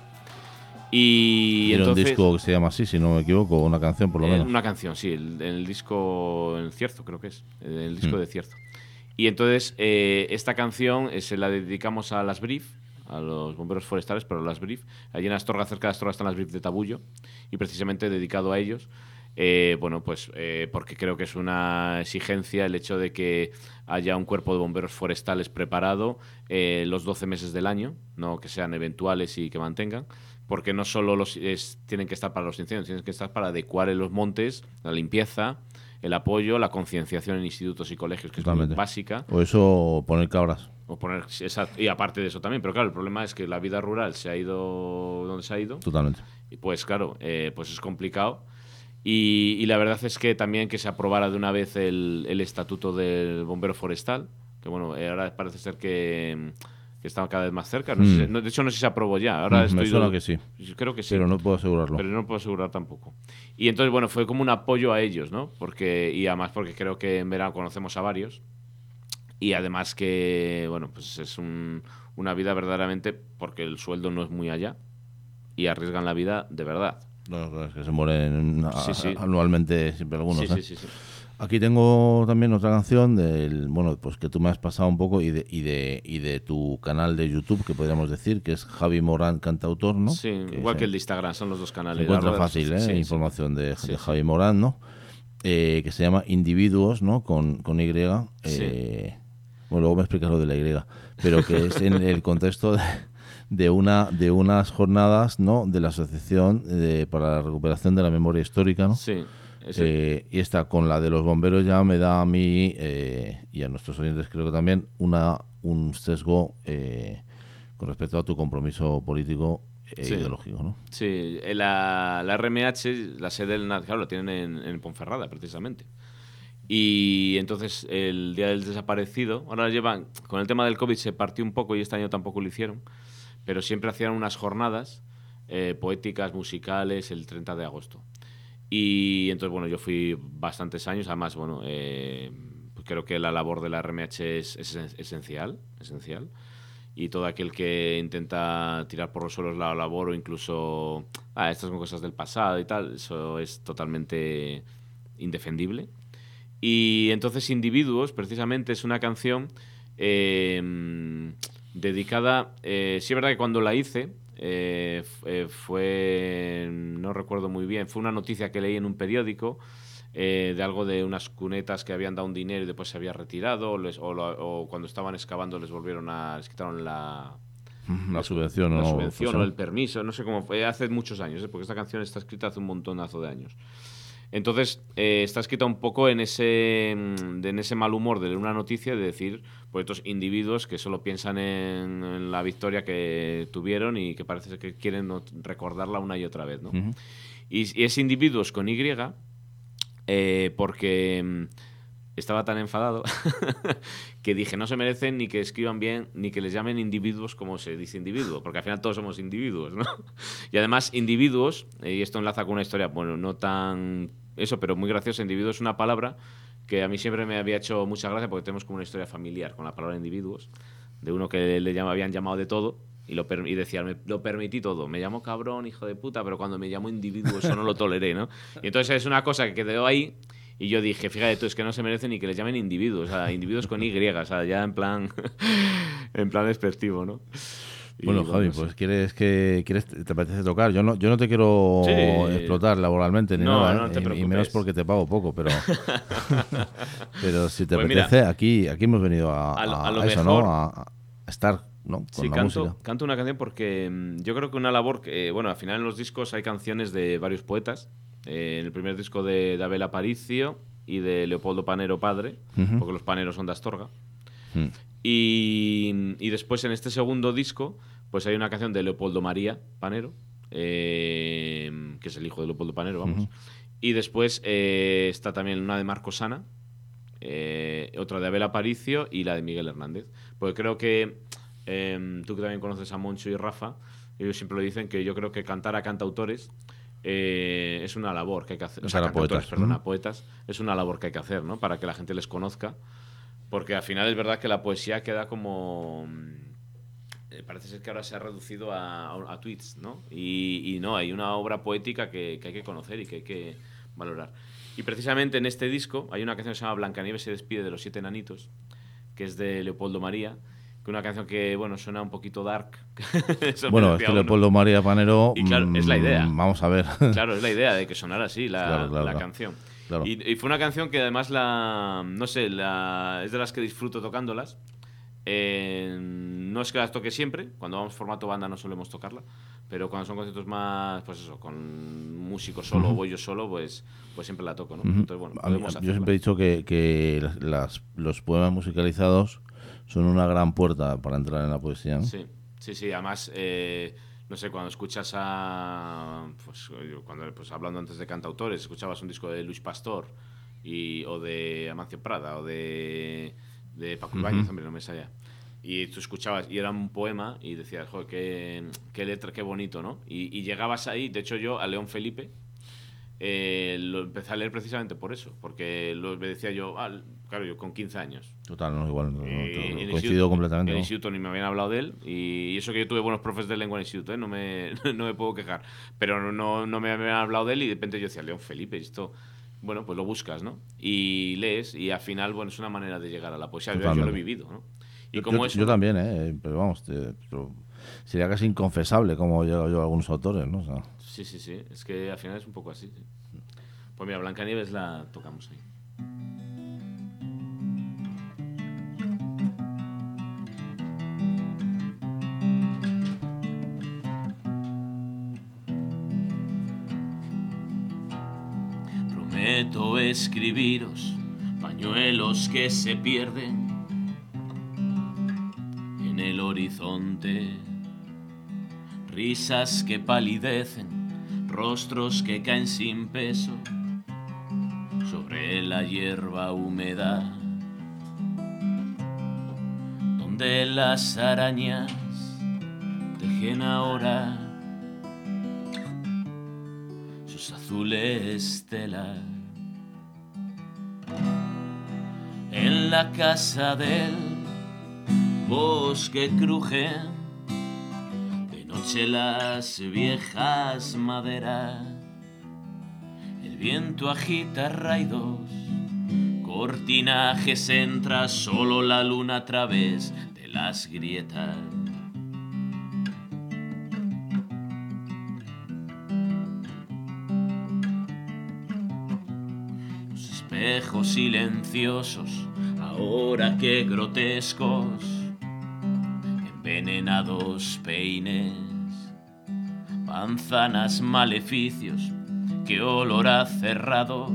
Y era entonces, un disco que se llama así, si no me equivoco, una canción por lo menos. Una canción, sí, el disco en Cierzo, creo que es, el disco de Cierzo. Y entonces esta canción se la dedicamos a las Brief, a los bomberos forestales, pero a las Brief. Allí en Astorga, cerca de Astorga, están las Brief de Tabullo, y precisamente dedicado a ellos. Porque creo que es una exigencia el hecho de que haya un cuerpo de bomberos forestales preparado los 12 meses del año, no que sean eventuales y que mantengan, porque no solo tienen que estar para los incendios, tienen que estar para adecuar en los montes, la limpieza, el apoyo, la concienciación en institutos y colegios, que Totalmente. es muy básica. O eso, poner cabras. Y aparte de eso también, pero claro, el problema es que la vida rural se ha ido donde se ha ido. Totalmente. Y pues claro, pues es complicado. Y la verdad es que también que se aprobara de una vez el estatuto del bombero forestal, que bueno, ahora parece ser que está cada vez más cerca. No sé de hecho, no sé si se aprobó ya. Ahora Me suena que sí. Creo que sí. Pero no puedo asegurarlo. Pero no puedo asegurar tampoco. Y entonces, bueno, fue como un apoyo a ellos, ¿no? Y además porque creo que en verano conocemos a varios. Y además que, bueno, pues es una vida verdaderamente, porque el sueldo no es muy allá y arriesgan la vida de verdad. No, es que se mueren Sí. anualmente siempre algunos. Sí. Aquí tengo también otra canción pues que tú me has pasado un poco y de tu canal de YouTube, que podríamos decir que es Javi Morán Cantautor, ¿no? Sí, igual que el de Instagram, son los dos canales. Se encuentra fácil, Sí, información de Sí. Javi Morán, ¿no? que se llama Individuos, ¿no? Con Y. Sí. Bueno, luego me explicas lo de la Y, pero que es en el contexto de unas jornadas, ¿no? De la Asociación para la Recuperación de la Memoria Histórica, ¿no? Sí. Y esta con la de los bomberos ya me da a mí y a nuestros oyentes creo que también un sesgo con respecto a tu compromiso político Sí. ideológico, ¿no? Sí, la RMH, la sede del claro, la tienen en Ponferrada, precisamente. Y entonces el Día del Desaparecido, ahora llevan, con el tema del COVID se partió un poco y este año tampoco lo hicieron, pero siempre hacían unas jornadas poéticas, musicales, el 30 de agosto. Y entonces, bueno, yo fui bastantes años, además, bueno, pues creo que la labor de la RMH es esencial. Y todo aquel que intenta tirar por los suelos la labor o incluso estas son cosas del pasado y tal, eso es totalmente indefendible. Y entonces Individuos, precisamente, es una canción dedicada... sí es verdad que cuando la hice fue... no recuerdo muy bien, fue una noticia que leí en un periódico de algo de unas cunetas que habían dado un dinero y después se había retirado o cuando estaban excavando les quitaron la subvención, la ¿no? subvención Pues, o el permiso, no sé cómo fue, hace muchos años, porque esta canción está escrita hace un montonazo de años. Entonces, está escrita un poco en ese mal humor de una noticia de decir, pues estos individuos que solo piensan en la victoria que tuvieron y que parece que quieren recordarla una y otra vez, ¿no? Uh-huh. Y es Individuos con Y, porque estaba tan enfadado que dije, no se merecen ni que escriban bien ni que les llamen individuos como se dice individuo, porque al final todos somos individuos, ¿no? Y además individuos, y esto enlaza con una historia, bueno, no tan eso, pero muy graciosa. Individuo es una palabra que a mí siempre me había hecho mucha gracia porque tenemos como una historia familiar con la palabra individuos, de uno que habían llamado de todo y decía, lo permití todo, me llamo cabrón, hijo de puta, pero cuando me llamo individuo eso no lo toleré, ¿no? Y entonces es una cosa que quedó ahí. Y yo dije, fíjate tú, es que no se merecen ni que les llamen individuos, o sea, individuos con Y, o sea, ya en plan despectivo, ¿no? Y bueno, Javi, no sé. pues te apetece tocar. Yo no te quiero explotar laboralmente ni nada, no te y preocupes. menos porque te pago poco, pero pero si te Pues apetece, mira, aquí hemos venido a lo eso, mejor, ¿no? A estar, ¿no? Con sí, la música. canto una canción porque yo creo que una labor que, bueno, al final en los discos hay canciones de varios poetas. En el primer disco de Abel Aparicio y de Leopoldo Panero padre, porque los Paneros son de Astorga. Y después en este segundo disco pues hay una canción de Leopoldo María Panero, que es el hijo de Leopoldo Panero, vamos. Y después está también una de Marcos Ana, otra de Abel Aparicio y la de Miguel Hernández. Porque creo que tú que también conoces a Moncho y Rafa, ellos siempre lo dicen, que yo creo que cantar a cantautores es una labor que hay que hacer. O sea, poetas, es una labor que hay que hacer, ¿no? Para que la gente les conozca. Porque al final es verdad que la poesía queda como... parece ser que ahora se ha reducido a tweets, ¿no? Y no, hay una obra poética que hay que conocer y que hay que valorar. Y precisamente en este disco hay una canción que se llama Blancanieves se despide de los 7 enanitos, que es de Leopoldo María, que una canción que, bueno, suena un poquito dark. Bueno, es que Leopoldo María Panero... Y claro, es la idea. Vamos a ver. Claro, es la idea de que sonara así la canción. Claro. Y fue una canción que además no sé, es de las que disfruto tocándolas. No es que las toque siempre, cuando vamos formato banda no solemos tocarla, pero cuando son conciertos más, pues eso, con músicos solo o voy yo solo, pues siempre la toco, ¿no? Entonces, bueno, yo siempre he dicho que los poemas musicalizados son una gran puerta para entrar en la poesía, ¿no? Sí, además, no sé, cuando escuchas pues hablando antes de cantautores, escuchabas un disco de Luis Pastor o de Amancio Prada o de Paco Ibáñez, hombre, no me salla. Y tú escuchabas, y era un poema, y decías, joder, qué letra, qué bonito, ¿no? Y llegabas ahí, de hecho yo, a León Felipe, lo empecé a leer precisamente por eso, porque me decía yo, claro, yo con 15 años. Total, no, igual, coincido completamente. En el instituto ni me habían hablado de él, y eso que yo tuve buenos profes de lengua en el instituto, no me puedo quejar, pero no me habían hablado de él, y de repente yo decía, León Felipe, esto... Bueno, pues lo buscas, ¿no? Y lees, y al final, bueno, es una manera de llegar a la poesía. Yo lo he vivido, ¿no? Y yo también, pero vamos, sería casi inconfesable cómo he llegado yo a algunos autores, ¿no? O sea. Sí, es que al final es un poco así, sí. Pues mira, Blancanieves la tocamos ahí. Prometo escribiros pañuelos que se pierden en el horizonte, risas que palidecen, rostros que caen sin peso sobre la hierba húmeda, donde las arañas tejen ahora sus azules telas. En la casa del bosque crujen de noche las viejas maderas. El viento agita raídos, cortinajes, entra solo la luna a través de las grietas. Los espejos silenciosos, ahora que grotescos, envenenados peines, manzanas, maleficios, qué olor a cerrado,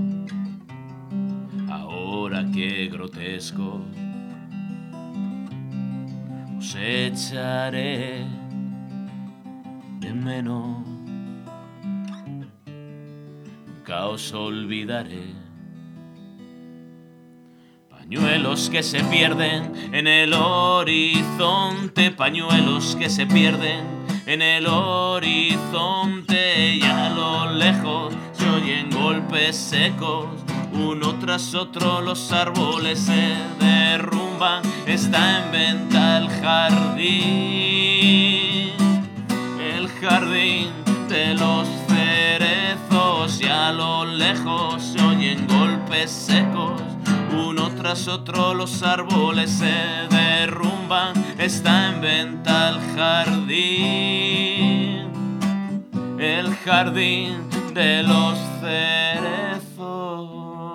ahora que grotesco, os echaré de menos, nunca os olvidaré. Pañuelos que se pierden en el horizonte, pañuelos que se pierden en el horizonte, y a lo lejos se oyen golpes secos, uno tras otro los árboles se derrumban, está en venta el jardín de los cerezos, y a lo lejos se oyen golpes secos, uno tras otro los árboles se derrumban, está en venta el jardín de los cerezos.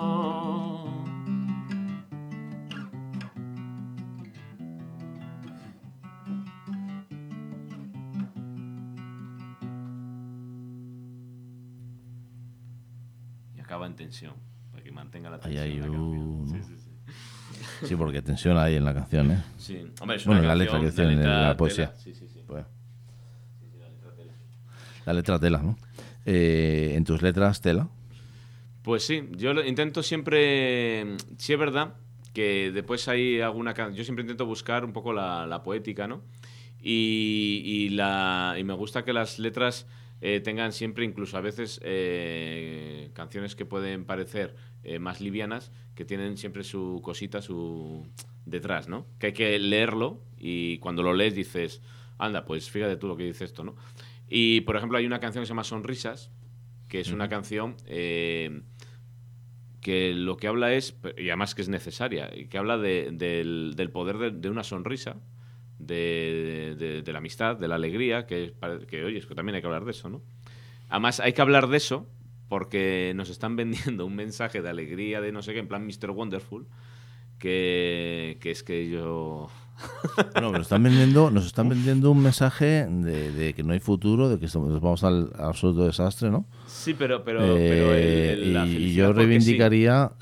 Y acaba en tensión, para que mantenga la tensión. Ahí hay la canción. un... Sí. Sí, porque tensión hay en la canción, ¿eh? Sí, hombre, es Bueno, una en la letra, canción, que dice, en la tela. poesía. Sí. Pues, La letra tela. la letra tela, ¿no? En tus letras tela. Pues sí, yo intento siempre... Sí es verdad que después hay alguna canción... Yo siempre intento buscar un poco la poética, ¿no? Y me gusta que las letras tengan siempre, incluso a veces, canciones que pueden parecer más livianas, que tienen siempre su cosita, su detrás, ¿no? Que hay que leerlo y cuando lo lees dices, anda, pues fíjate tú lo que dice esto, ¿no? Y, por ejemplo, hay una canción que se llama Sonrisas, que es una canción que lo que habla es, y además que es necesaria, y que habla del poder de una sonrisa, de la amistad, de la alegría, que oye, es que también hay que hablar de eso, ¿no? Además, hay que hablar de eso porque nos están vendiendo un mensaje de alegría, de no sé qué, en plan Mr. Wonderful, que es que yo... No, nos están vendiendo un mensaje de que no hay futuro, de que nos vamos al absoluto desastre, ¿no? Sí, pero la y yo felicidad, reivindicaría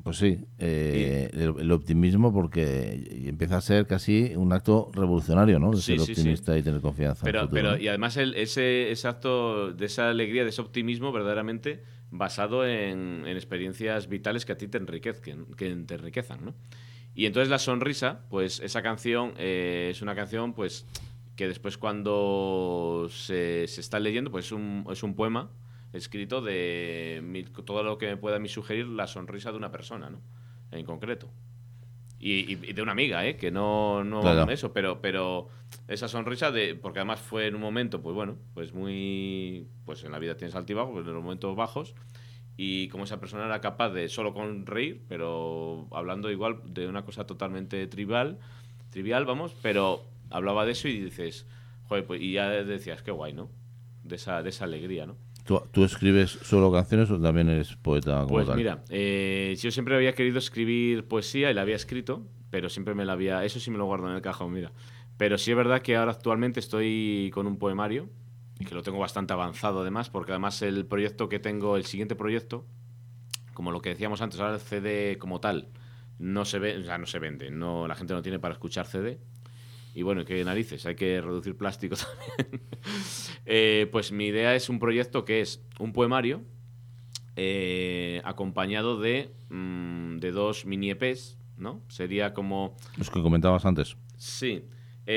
el optimismo, porque empieza a ser casi un acto revolucionario, ¿no? De ser optimista y tener confianza en el futuro. Pero y además ese acto de esa alegría, de ese optimismo verdaderamente basado en experiencias vitales que a ti te enriquezcan, ¿no? Y entonces La Sonrisa, pues esa canción es una canción pues que después cuando se está leyendo, pues es un poema escrito de todo lo que me pueda a mí sugerir la sonrisa de una persona, ¿no? En concreto. Y de una amiga, que no claro. Eso, pero esa sonrisa porque además fue en un momento, pues bueno, pues muy, pues en la vida tienes altibajos, pues en los momentos bajos, y como esa persona era capaz de solo con reír, pero hablando igual de una cosa totalmente trivial, vamos, pero hablaba de eso y dices, joder, pues, y ya decías, qué guay, ¿no? De esa alegría, ¿no? ¿Tú escribes solo canciones o también eres poeta como Pues tal? mira, yo siempre había querido escribir poesía y la había escrito, pero siempre me la había... Eso sí me lo guardo en el cajón, mira. Pero sí es verdad que ahora actualmente estoy con un poemario, y que lo tengo bastante avanzado además, porque además el proyecto que tengo, el siguiente proyecto, como lo que decíamos antes, ahora el CD como tal, no se ve, o sea, no se vende, no, la gente no tiene para escuchar CD. Y bueno, qué narices, hay que reducir plástico también. Pues mi idea es un proyecto que es un poemario acompañado de 2 mini EPs, ¿no? Sería como... Los que comentabas antes. Sí.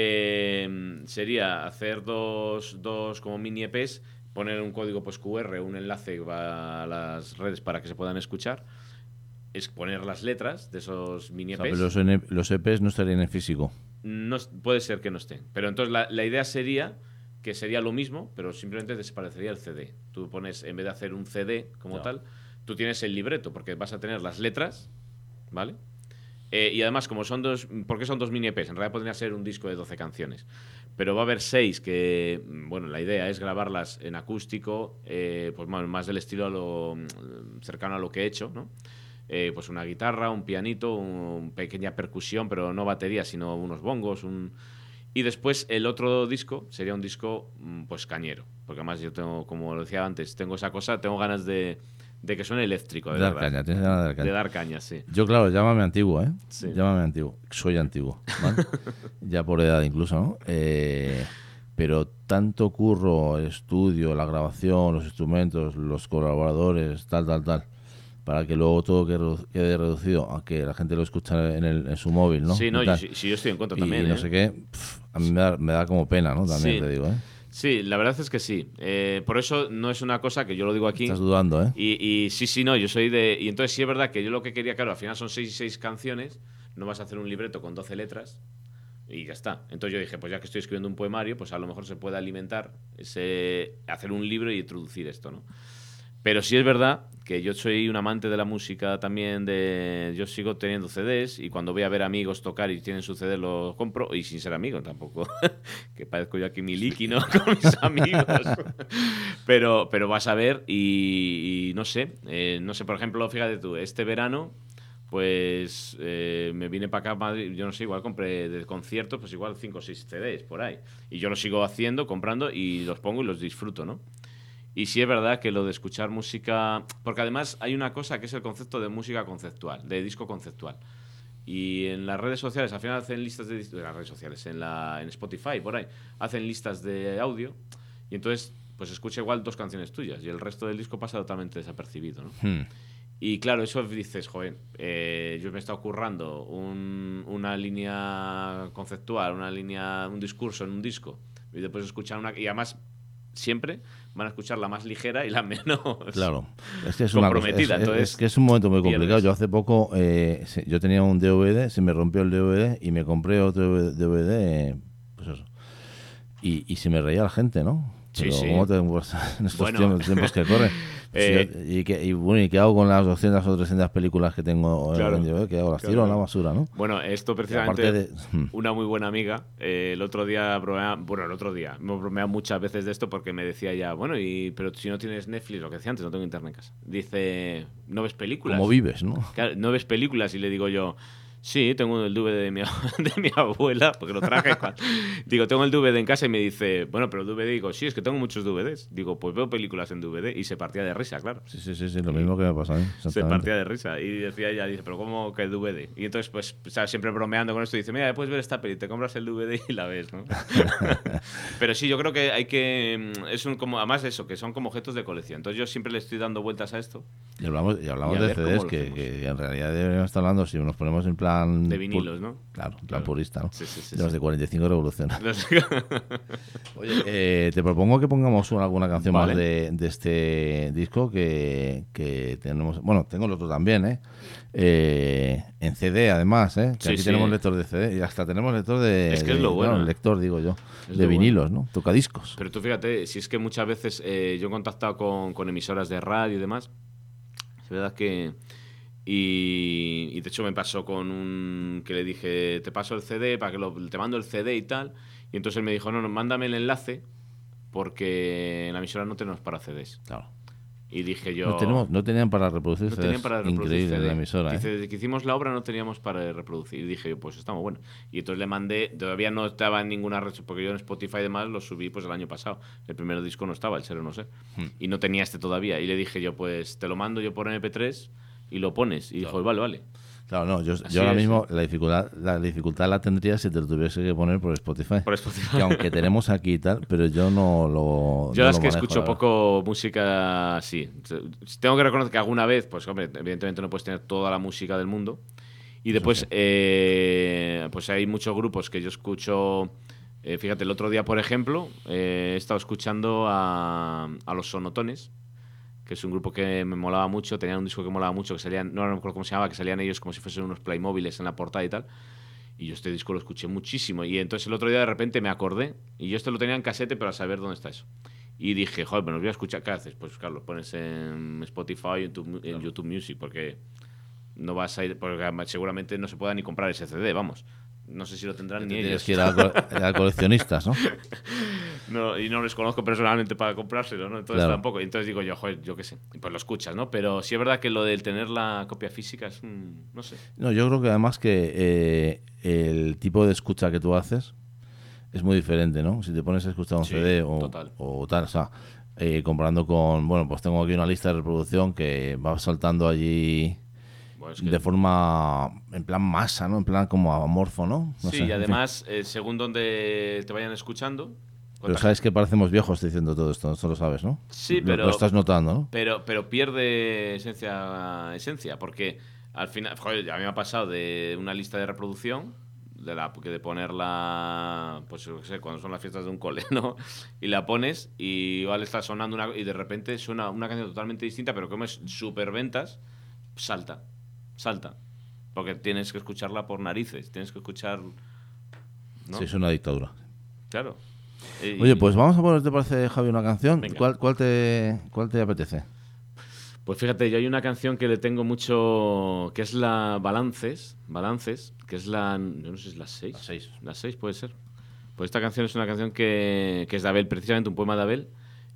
Sería hacer dos como mini EPs, poner un código pues QR, un enlace a las redes para que se puedan escuchar, es poner las letras de esos mini O EPs. sea, pero los EPs no estarían en físico. No, puede ser que no estén. Pero entonces la idea sería que sería lo mismo, pero simplemente desaparecería el CD. Tú pones, en vez de hacer un CD como tal, tú tienes el libreto, porque vas a tener las letras, ¿vale? Y además, como son ¿por qué son 2 mini EPs? En realidad podría ser un disco de 12 canciones. Pero va a haber 6 que, bueno, la idea es grabarlas en acústico, pues más del estilo cercano a lo que he hecho, ¿no? Pues una guitarra, un pianito, una pequeña percusión, pero no batería, sino unos bongos. Y después el otro disco sería un disco pues cañero, porque además yo tengo, como lo decía antes, tengo esa cosa, tengo ganas de que suene eléctrico, de dar verdad. caña, tienes ganas de dar caña. De dar caña, sí. Yo, claro, llámame antiguo, ¿eh? Sí. Llámame antiguo. Soy antiguo, ¿vale? Ya por edad incluso, ¿no? Pero tanto curro, el estudio, la grabación, los instrumentos, los colaboradores, tal, para que luego todo quede reducido a que la gente lo escucha en su móvil, ¿no? Sí, no, yo estoy en contra y también. no sé qué, a mí me da como pena, ¿no? También Sí. te digo, ¿eh? Sí, la verdad es que sí. Por eso no es una cosa que yo lo digo aquí. Estás dudando, ¿eh? Y sí, no, yo soy de... Y entonces sí es verdad que yo lo que quería, claro, al final son 6 canciones, no vas a hacer un libreto con 12 letras y ya está. Entonces yo dije, pues ya que estoy escribiendo un poemario, pues a lo mejor se puede alimentar, hacer un libro y introducir esto, ¿no? Pero sí es verdad que yo soy un amante de la música también, yo sigo teniendo CDs y cuando voy a ver amigos tocar y tienen su CD los compro, y sin ser amigo tampoco, que parezco yo aquí Miliki, ¿no? Con mis amigos. Pero vas a ver y no sé, por ejemplo, fíjate tú, este verano pues me vine para acá a Madrid, yo no sé, igual compré de conciertos, pues igual 5 o 6 CDs por ahí. Y yo lo sigo haciendo, comprando y los pongo y los disfruto, ¿no? Y sí es verdad que lo de escuchar música... Porque además hay una cosa que es el concepto de música conceptual, de disco conceptual. Y en las redes sociales, al final hacen listas de las redes sociales, en Spotify, por ahí, hacen listas de audio y entonces pues escucha igual 2 canciones tuyas y el resto del disco pasa totalmente desapercibido, ¿no? Y claro, eso dices, joder, yo me he estado currando una línea conceptual, un discurso en un disco y después escuchar y además siempre van a escuchar la más ligera y la menos claro, es que es comprometida. Es que es un momento muy complicado. pierdes. Yo hace poco, yo tenía un DVD, se me rompió el DVD y me compré otro DVD, pues eso. Y se me reía la gente, ¿no? Pero Sí. ¿cómo te en estos tiempos que corren? ¿Y qué hago con las 200 o 300 películas que tengo en DVD? ¿Qué hago? Las tiro a la basura, ¿no? Bueno, esto precisamente, una muy buena amiga, el otro día hemos bromeado muchas veces de esto porque me decía ya, pero si no tienes Netflix, lo que decía antes, no tengo internet en casa. Dice, ¿no ves películas? ¿Cómo vives, no? Claro, ¿no ves películas? Y le digo yo, sí, tengo el DVD de mi abuela, porque lo traje. Digo, tengo el DVD en casa y me dice, bueno, pero el DVD, digo, sí, es que tengo muchos DVDs. Digo, pues veo películas en DVD y se partía de risa, claro. Sí, lo mismo que me pasa a mí. Se partía de risa y decía ella, dice, pero ¿cómo que el DVD? Y entonces, pues, ¿sabes? Siempre bromeando con esto, dice, mira, puedes ver esta peli, te compras el DVD y la ves, ¿no? Pero sí, yo creo que hay que... además de eso, que son como objetos de colección. Entonces yo siempre le estoy dando vueltas a esto. Y hablamos de CDs que en realidad deberíamos estar hablando, si nos ponemos en plan... De vinilos, ¿no? Claro, en plan purista, ¿no? Sí. De los de 45 revoluciones. Oye, te propongo que pongamos alguna canción más de este disco que tenemos... Bueno, tengo el otro también, en CD, además, que aquí tenemos lector de CD y hasta tenemos lector de... Es que es lo bueno. Lector, digo yo, es de vinilos, ¿no? Tocadiscos. Pero tú fíjate, si es que muchas veces yo he contactado con emisoras de radio y demás, es verdad que... Y de hecho me pasó con que le dije, te paso el CD para que te mando el CD y tal. Y entonces él me dijo, no, mándame el enlace porque en la emisora no tenemos para CDs. Claro. Y dije yo... No tenían para reproducir. No tenían para reproducir Increíble CD. la emisora. Dice, desde que hicimos la obra no teníamos para reproducir. Y dije, pues está muy bueno. Y entonces le mandé, todavía no estaba en ninguna red, porque yo en Spotify y demás lo subí pues el año pasado. El primer disco no estaba, el Ser o No Ser. Y no tenía este todavía. Y le dije yo, pues te lo mando yo por MP3 y lo pones. Y dijo, vale. Claro, no, yo Así ahora es, mismo sí. la dificultad la tendría si te lo tuviese que poner por Spotify. Por Spotify. Que aunque tenemos aquí y tal, pero yo no lo. Yo no es lo que manejo, escucho la verdad. poco música así. Tengo que reconocer que alguna vez, pues hombre, evidentemente no puedes tener toda la música del mundo. Y después, pues hay muchos grupos que yo escucho. Fíjate, el otro día, por ejemplo, he estado escuchando a Los Sonotones, que es un grupo que me molaba mucho. Tenían un disco que molaba mucho, que salían, no me acuerdo cómo se llamaba, que salían ellos como si fuesen unos Playmobiles en la portada y tal. Y yo este disco lo escuché muchísimo. Y entonces el otro día de repente me acordé. Y yo este lo tenía en casete, pero a saber dónde está eso. Y dije, joder, pues los voy a escuchar. ¿Qué haces? Pues claro, lo pones en Spotify, en YouTube Music, porque no vas a ir, porque seguramente no se pueda ni comprar ese CD, vamos. No sé si lo tendrán ni Tienes ellos. que ir a coleccionistas, ¿no? No, y no les conozco personalmente para comprárselo, ¿no? Entonces Claro. tampoco. Y entonces digo yo, joder, yo qué sé. Y pues lo escuchas, ¿no? Pero sí es verdad que lo del tener la copia física es no sé. No, yo creo que además que el tipo de escucha que tú haces es muy diferente, ¿no? Si te pones a escuchar un Sí, CD total. o tal, o sea, comparando con, bueno, pues tengo aquí una lista de reproducción que va saltando allí Bueno, es que- de forma, en plan masa, ¿no? En plan como amorfo, ¿no? No sí, sé, y en además, según donde te vayan escuchando... fin. Pero sabes que parecemos viejos diciendo todo esto lo sabes, ¿no? Sí, Lo- pero- Lo estás notando, ¿no? Pero pierde esencia, porque al final, joder, a mí me ha pasado de una lista de reproducción, de ponerla, pues yo qué sé, cuando son las fiestas de un cole, ¿no? Y la pones y igual está sonando y de repente suena una canción totalmente distinta, pero como es súper ventas, salta. Porque tienes que escucharla por narices, tienes que escuchar... ¿no? Sí, es una dictadura. Claro. Oye, pues vamos a poner, ¿te parece, Javi, una canción? Venga. ¿Cuál te apetece? Pues fíjate, yo hay una canción que le tengo mucho, que es la Balances, que es la, yo no sé si es la 6. La 6 puede ser. Pues esta canción es una canción que es de Abel, precisamente un poema de Abel.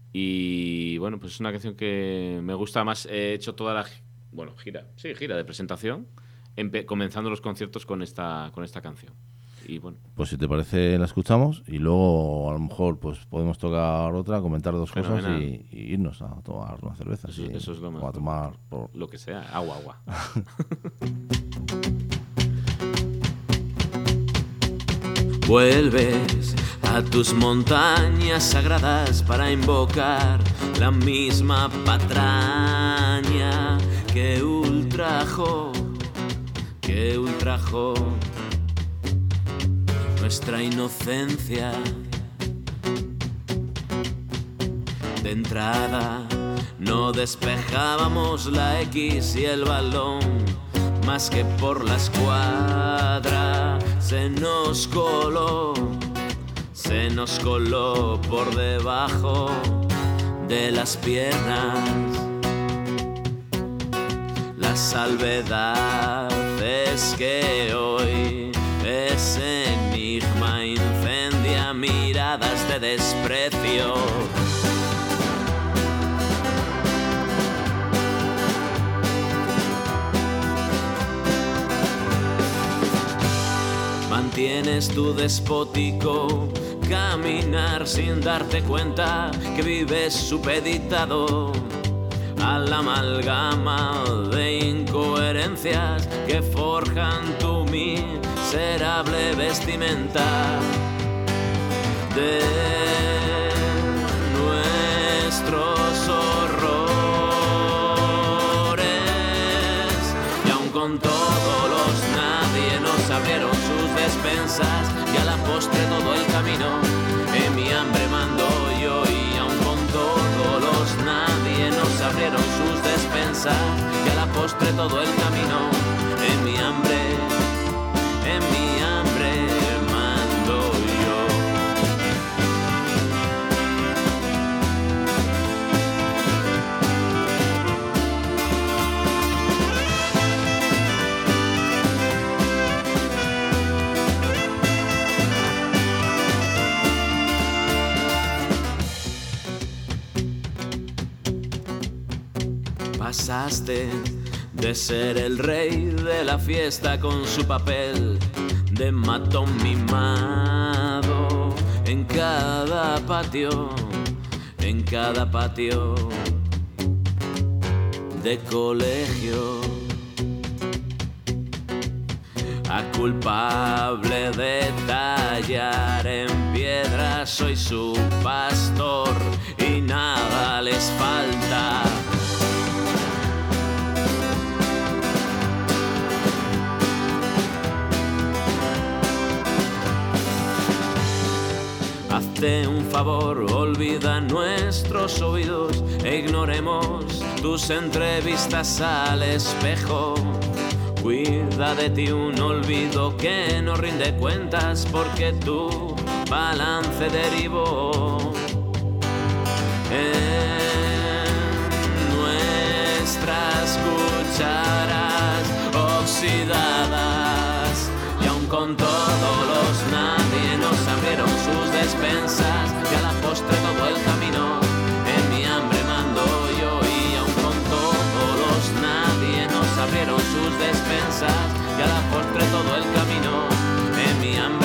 Y bueno, pues es una canción que me gusta más. He hecho toda la gira de presentación, comenzando los conciertos con esta canción. Y bueno, Pues si te parece la escuchamos y luego a lo mejor pues podemos tocar otra, comentar dos cosas Fenomenal. y irnos a tomar una cerveza. Eso es lo o a mejor. tomar por... lo que sea, agua. Vuelves a tus montañas sagradas para invocar la misma patraña que ultrajó nuestra inocencia. De entrada no despejábamos la X y el balón, más que por la escuadra se nos coló por debajo de las piernas. La salvedad es que hoy ese enigma incendia miradas de desprecio. Mantienes tu despótico caminar sin darte cuenta que vives supeditado a la amalgama de incoherencias que forjan tu miserable vestimenta. De nuestros horrores, y aun con todos los nadie nos abrieron sus despensas, y a la postre todo el camino en mi hambre mando yo, y aun con todos los nadie nos abrieron sus despensas, y a la postre todo el camino en mi hambre mando yo. Pasaste de ser el rey de la fiesta con su papel de matón mimado en cada patio de colegio, a culpable de tallar en piedra. Soy su pastor y nada les falta. Hazte un favor, olvida nuestros oídos e ignoremos tus entrevistas al espejo. Cuida de ti un olvido que no rinde cuentas porque tu balance derivó en nuestras cucharas oxidadas. Y aun con todos los nadie nos abrieron sus despensas y a la postre todo el camino en mi hambre mando yo. Y aun con todos los nadie nos abrieron sus despensas y a la postre todo el camino en mi hambre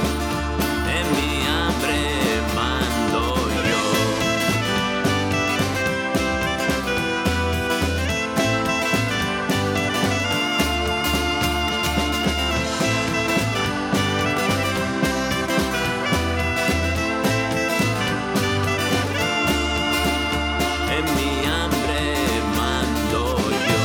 mando yo. En mi hambre mando yo.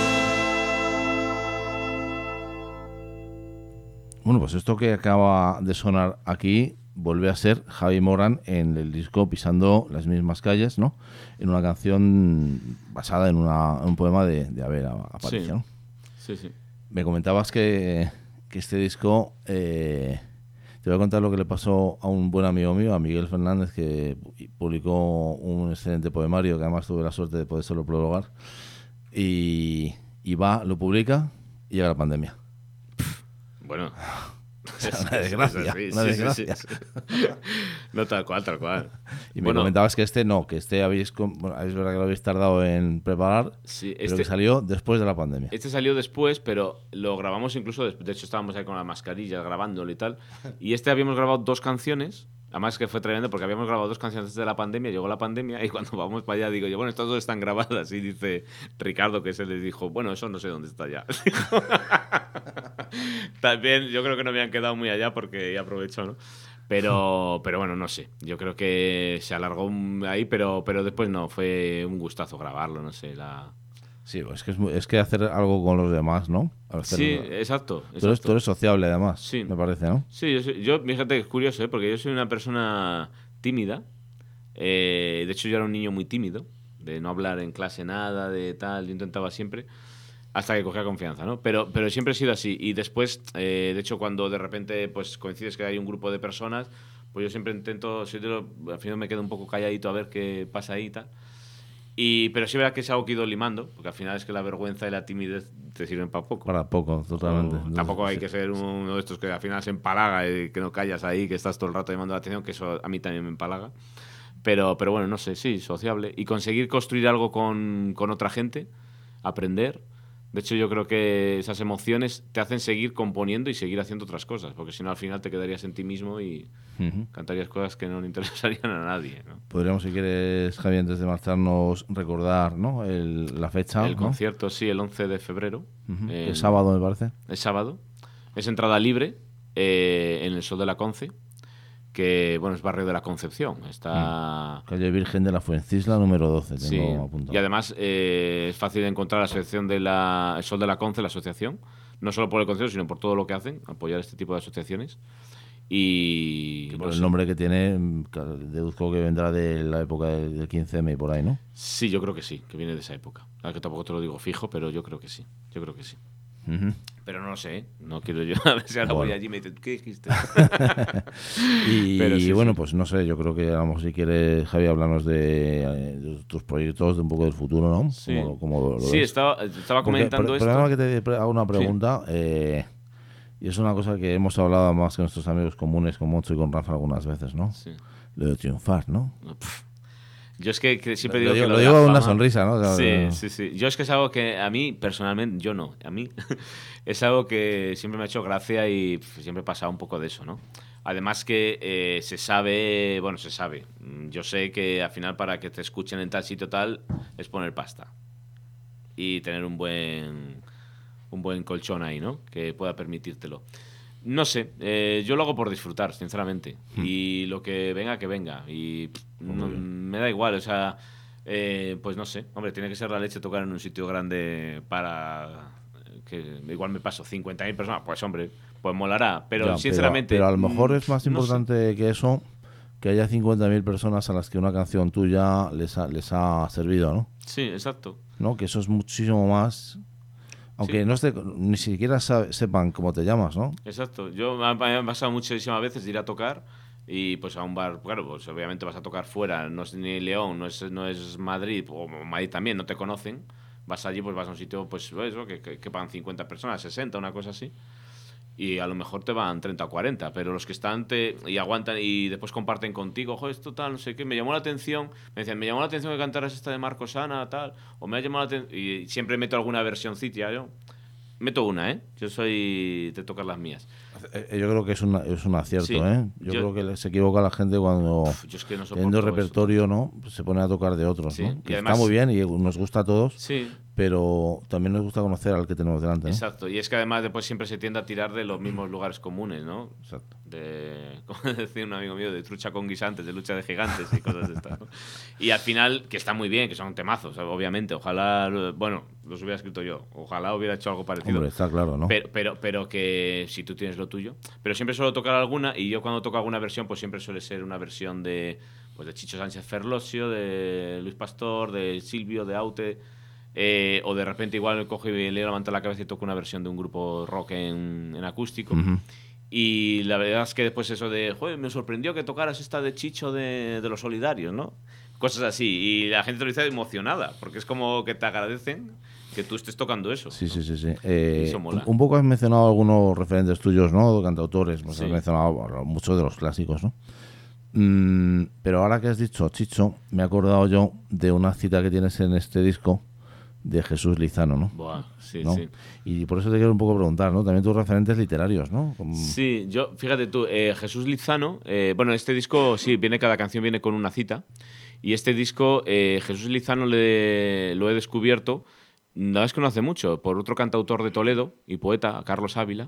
Bueno, pues esto que acaba de sonar aquí vuelve a ser Javi Morán en el disco Pisando las mismas calles, ¿no? En una canción basada en un poema de Abel Aparicio, ¿no? Sí, sí. Me comentabas que este disco... te voy a contar lo que le pasó a un buen amigo mío, a Miguel Fernández, que publicó un excelente poemario que además tuve la suerte de poder solo prologar. Y lo publica y llega la pandemia. Bueno, Una desgracia, una desgracia. No, tal cual. Y me comentabas que es verdad que lo habéis tardado en preparar, Sí, pero que salió después de la pandemia. Este salió después, pero lo grabamos incluso después. De hecho, estábamos ahí con las mascarillas grabándolo y tal. Y habíamos grabado 2 canciones. Además que fue tremendo porque habíamos grabado 2 canciones antes de la pandemia, llegó la pandemia y cuando vamos para allá digo yo, bueno, estas 2 están grabadas. Y dice Ricardo, que se les dijo, bueno, eso no sé dónde está ya. También yo creo que no me han quedado muy allá porque ya aprovechó, ¿no? Pero bueno, no sé. Yo creo que se alargó ahí, pero después no, fue un gustazo grabarlo, no sé, Sí, es que hacer algo con los demás, ¿no? Sí, exacto. Tú eres sociable, además, Sí. me parece, ¿no? Sí, fíjate que es curioso, porque yo soy una persona tímida. De hecho, yo era un niño muy tímido, de no hablar en clase nada, de tal, yo intentaba siempre, hasta que cogía confianza, ¿no? Pero siempre he sido así. Y después, de hecho, cuando de repente pues coincides que hay un grupo de personas, pues yo siempre intento, al final me quedo un poco calladito a ver qué pasa ahí y tal. Pero sí es verdad que es algo que he ido limando, porque al final es que la vergüenza y la timidez te sirven para poco. Para poco, totalmente. Tampoco hay que ser uno de estos que al final se empalaga y que no callas ahí, que estás todo el rato llamando la atención, que eso a mí también me empalaga. Pero bueno, no sé, sí, sociable. Y conseguir construir algo con otra gente, aprender. De hecho, yo creo que esas emociones te hacen seguir componiendo y seguir haciendo otras cosas, porque si no, al final te quedarías en ti mismo y cantarías cosas que no le interesarían a nadie, ¿no? Podríamos, si quieres, Javi, antes de marcharnos, recordar, ¿no? la fecha. El concierto, sí, el 11 de febrero. El sábado, me parece. Es sábado. Es entrada libre en el Sol de la Conce, que, bueno, es barrio de la Concepción. Está... Calle Virgen de la Fuencisla, número 12, sí. tengo apuntado. Y además es fácil de encontrar la asociación el Sol de la Conce, la asociación, no solo por el concierto, sino por todo lo que hacen, apoyar este tipo de asociaciones. Y por el nombre que tiene, deduzco que vendrá de la época del 15M y por ahí, ¿no? Sí, yo creo que sí, que viene de esa época. Claro que tampoco te lo digo fijo, pero yo creo que sí. Pero no lo sé, ¿eh? No quiero yo a ver si ahora voy allí y me dicen, ¿qué dijiste? y bueno, pues no sé, yo creo que a lo mejor si quieres, Javi, hablarnos de tus proyectos, de un poco del futuro, ¿no? Sí, como sí, estaba comentando esto. Perdóname que te hago una pregunta, y es una cosa que hemos hablado más que nuestros amigos comunes, con Moncho y con Rafa algunas veces, ¿no? Sí. Lo de triunfar, ¿no? Yo es que siempre digo que lo de digo la con una fama- sonrisa, ¿no? O sea, Sí. Yo es que es algo que a mí, personalmente, yo no. A mí es algo que siempre me ha hecho gracia y siempre he pasado un poco de eso, ¿no? Además que se sabe, bueno, se sabe. Yo sé que al final para que te escuchen en tal sitio tal es poner pasta. Y tener un buen colchón ahí, ¿no? Que pueda permitírtelo. No sé, yo lo hago por disfrutar, sinceramente. Y lo que venga. Y me da igual, o sea, pues no sé. Hombre, tiene que ser la leche tocar en un sitio grande para que igual me paso 50.000 personas. Pues hombre, pues molará. Pero ya, sinceramente... pero a lo mejor es más no sé. importante que eso, que haya 50.000 personas a las que una canción tuya les ha servido, ¿no? Sí, exacto. ¿No? Que eso es muchísimo más... Aunque Sí. no ni siquiera sepan cómo te llamas, ¿no? Exacto. Yo me ha pasado muchísimas veces de ir a tocar y pues a un bar, claro, pues obviamente vas a tocar fuera, no es ni León, no es Madrid, o Madrid también, no te conocen. Vas allí, pues vas a un sitio, pues eso, que pagan 50 personas, 60, una cosa así. Y a lo mejor te van 30 o 40, pero los que están y aguantan y después comparten contigo, joder, esto tal, no sé qué, me llamó la atención, me decían, me llamó la atención que cantaras esta de Marcos Ana, tal, o me ha llamado la atención, y siempre meto alguna versioncita yo. Meto una, ¿eh? Yo soy de tocar las mías. Yo creo que es un acierto, Sí. ¿eh? Yo creo que se equivoca la gente cuando, Yo es que no teniendo soporto repertorio, ¿no? Se pone a tocar de otros, Sí, ¿no? y Que además- está muy bien y nos gusta a todos, Sí, pero también nos gusta conocer al que tenemos delante, ¿no? exacto. Y es que además después siempre se tiende a tirar de los mismos lugares comunes, ¿no? Exacto. Como decía un amigo mío, de trucha con guisantes, de lucha de gigantes y cosas de estas, ¿no? Y al final, que está muy bien, que son temazos, obviamente. Ojalá, bueno, los hubiera escrito yo. Ojalá hubiera hecho algo parecido. Hombre, está claro, ¿no? Pero que si tú tienes lo tuyo. Pero siempre suelo tocar alguna, y yo cuando toco alguna versión, pues siempre suele ser una versión de Chicho Sánchez Ferlosio, de Luis Pastor, de Silvio, de Aute. O de repente igual me cojo y le levanto la cabeza y toco una versión de un grupo rock en acústico. Ujú. Y la verdad es que después eso de, joder, me sorprendió que tocaras esta de Chicho de los Solidarios, ¿no? Cosas así. Y la gente te lo dice emocionada, porque es como que te agradecen que tú estés tocando eso. Sí, ¿no? sí, sí, sí. Eso mola. Un poco has mencionado algunos referentes tuyos, ¿no? Cantautores, pues Sí. has mencionado bueno, muchos de los clásicos, ¿no? Pero ahora que has dicho Chicho, me he acordado yo de una cita que tienes en este disco de Jesús Lizano, ¿no? Buah, sí, ¿No? sí. Y por eso te quiero un poco preguntar, ¿no? También tus referentes literarios, ¿no? Sí, yo, fíjate tú, Jesús Lizano, bueno, este disco, sí, cada canción viene con una cita. Y este disco, Jesús Lizano lo he descubierto, la verdad es que no hace mucho, por otro cantautor de Toledo y poeta, Carlos Ávila,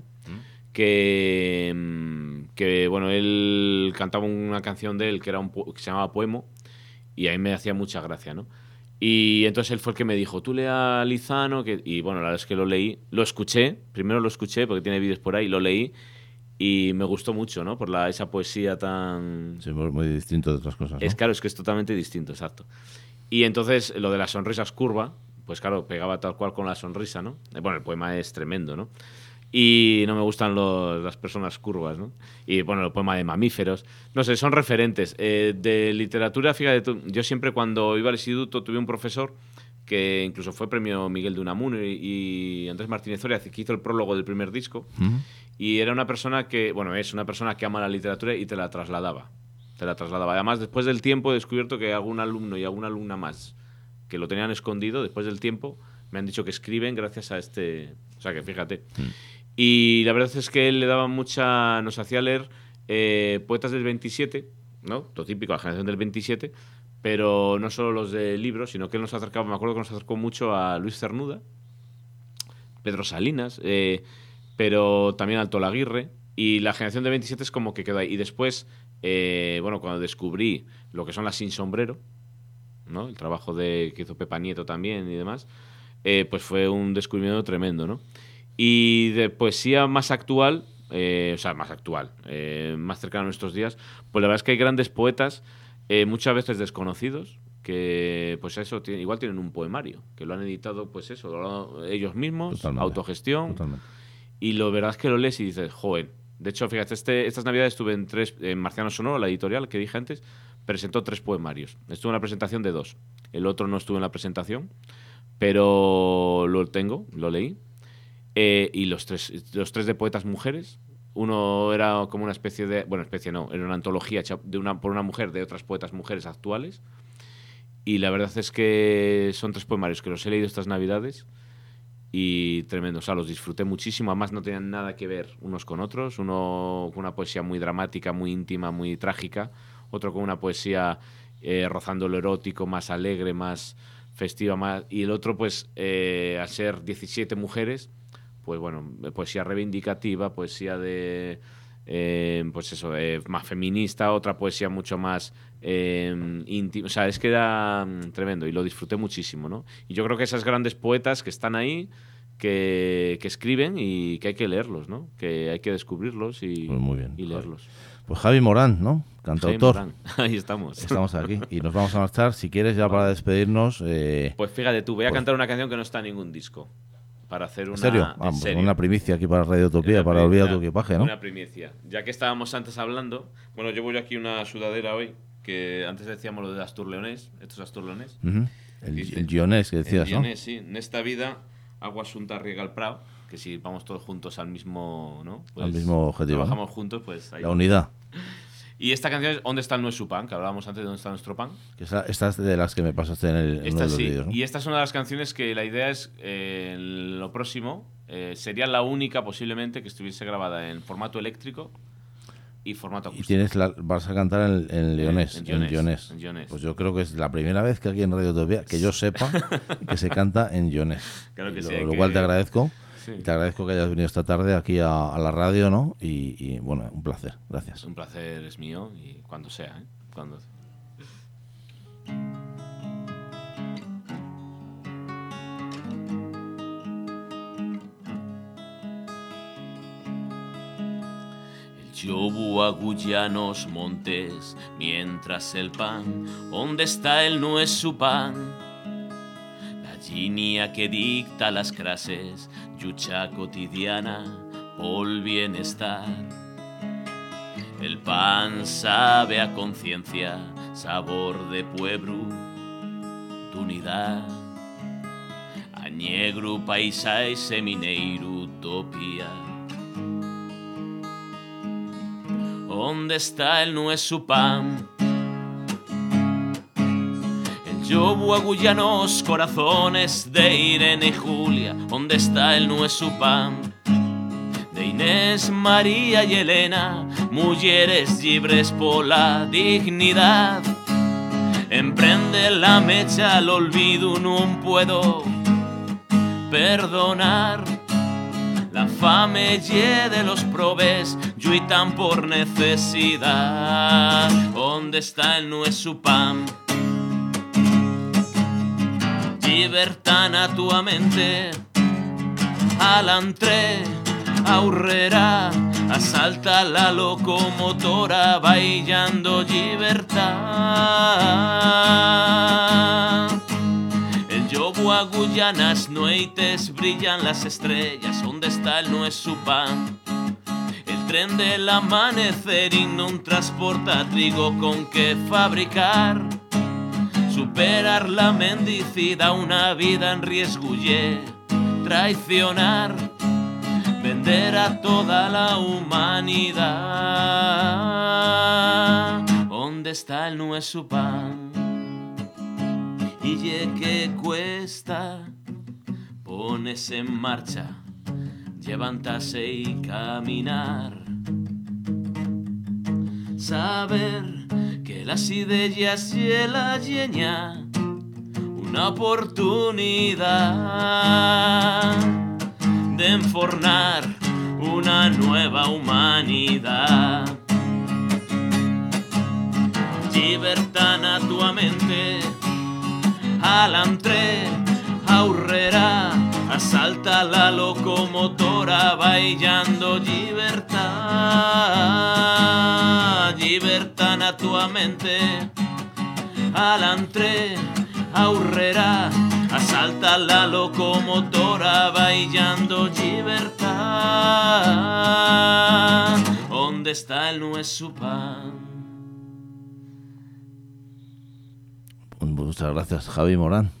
que bueno, él cantaba una canción de él que se llamaba Poemo, y a mí me hacía mucha gracia, ¿no? Y entonces él fue el que me dijo, tú lea Lizano, y bueno, la verdad es que lo leí, lo escuché, primero lo escuché porque tiene vídeos por ahí, lo leí y me gustó mucho, ¿no? Por esa poesía tan... Sí, muy distinto de otras cosas, ¿no? Es claro, es que es totalmente distinto, exacto. Y entonces lo de las sonrisas curva, pues claro, pegaba tal cual con la sonrisa, ¿no? Bueno, el poema es tremendo, ¿no? Y no me gustan las personas curvas, ¿no? Y bueno, el poema de mamíferos. No sé, son referentes. De literatura, fíjate tú, yo siempre cuando iba al instituto tuve un profesor que incluso fue premio Miguel de Unamuno y Andrés Martínez Soria, que hizo el prólogo del primer disco. Ujú. Y era una persona que, bueno, es una persona que ama la literatura y te la trasladaba. Te la trasladaba. Además, después del tiempo he descubierto que algún alumno y alguna alumna más que lo tenían escondido, después del tiempo, me han dicho que escriben gracias a este... O sea, que fíjate. Y la verdad es que él le daba nos hacía leer poetas del 27, ¿no? Todo típico, la generación del 27, pero no solo los de libros, sino que él nos acercaba, me acuerdo que nos acercó mucho a Luis Cernuda, Pedro Salinas, pero también Alto Laguirre, y la generación del 27 es como que quedó ahí. Y después, bueno, cuando descubrí lo que son las Sin Sombrero, ¿no? El trabajo que hizo Pepa Nieto también y demás, pues fue un descubrimiento tremendo, ¿no? Y de poesía más actual, más cercana a nuestros días, pues la verdad es que hay grandes poetas, muchas veces desconocidos, que pues eso, igual tienen un poemario, que lo han editado, pues eso, ellos mismos, Totalmente. autogestión, Totalmente. y lo verdad es que lo lees y dices, joven. De hecho, fíjate, estas navidades estuve en Marciano Sonoro, la editorial que dije antes, presentó 3 poemarios. Estuve en la presentación de 2. El otro no estuve en la presentación, pero lo leí. Y los tres de poetas mujeres. Uno era como una especie de... Bueno, especie no, era una antología hecha por una mujer de otras poetas mujeres actuales. Y la verdad es que son 3 poemarios que los he leído estas Navidades y tremendo, o sea, los disfruté muchísimo. Además no tenían nada que ver unos con otros. Uno con una poesía muy dramática, muy íntima, muy trágica. Otro con una poesía rozando lo erótico, más alegre, más festiva. Más... Y el otro, pues, al ser 17 mujeres, pues bueno, poesía reivindicativa, poesía de... pues eso, más feminista, otra poesía mucho más íntima. O sea, es que era tremendo y lo disfruté muchísimo, ¿no? Y yo creo que esas grandes poetas que están ahí, que escriben y que hay que leerlos, ¿no? Que hay que descubrirlos y, Pues muy bien, y leerlos. Pues Javi Morán, ¿no? Cantautor. Javi Morán. Ahí estamos. Estamos aquí y nos vamos a marchar. Si quieres, ya para despedirnos... Pues fíjate tú, voy a cantar una canción que no está en ningún disco. Para hacer una... ¿En serio? ¿En serio? Una primicia aquí para Radio Utopía, para Olvida tu equipaje, ¿no? Una primicia. Ya que estábamos antes hablando... Bueno, yo voy aquí una sudadera hoy, que antes decíamos lo de Astur Leonés, estos Astur Leonés. El guionés que decías, el guionés, sí. En esta vida, agua asunta riega el prado, que si vamos todos juntos al mismo... ¿no? Pues al mismo objetivo, trabajamos ¿no? juntos, pues... Ahí la unidad. Y esta canción es ¿Dónde está el nuestro pan? Que hablábamos antes de ¿Dónde está nuestro pan? Que esta es de las que me pasaste en uno de los sí, vídeos, ¿no? Y esta es una de las canciones que la idea es, lo próximo, sería la única posiblemente que estuviese grabada en formato eléctrico y formato acústico. Y vas a cantar en leonés. En leonés. Pues yo creo que es la primera vez que aquí en Radio Utopía, que yo sepa, que se canta en leonés. Claro que sí. Lo cual te agradezco. Sí. Y te agradezco que hayas venido esta tarde aquí a la radio, ¿no? Y bueno, un placer. Gracias. Un placer es mío y cuando sea, ¿eh? Cuando... Yobu agulla los montes mientras el pan, ¿dónde está el no es su pan? La línea que dicta las clases, lucha cotidiana por el bienestar. El pan sabe a conciencia, sabor de pueblo, de unidad. A negro paisaje mineiro utopía. ¿Dónde está el no es su pan? El yobu agulla los corazones de Irene y Julia. ¿Dónde está el no es su pan? De Inés, María y Elena, mujeres libres por la dignidad. Emprende la mecha al olvido, no puedo perdonar. La fame de los probes lluitan por necesidad. ¿Dónde está el no es su pan? Libertad a tu mente, alantre, aurrera, asalta la locomotora, bailando libertad. El yobu agulla las noites, brillan las estrellas, ¿dónde está el no es su pan? El tren del amanecer y no transporta trigo con que fabricar. Superar la mendicidad, una vida en riesgo y traicionar. Vender a toda la humanidad. ¿Dónde está el no es su pan? Y que cuesta ponerse en marcha, levantarse y caminar. Saber que las ideas y la llena una oportunidad de enfornar una nueva humanidad. Libertad a tu mente, alantre, aurrera, asalta la locomotora, bailando libertad. Libertad a tu mente, alantre, aurrera, asalta la locomotora, bailando libertad. ¿Dónde está el no es su pan? Muchas gracias, Javi Morán.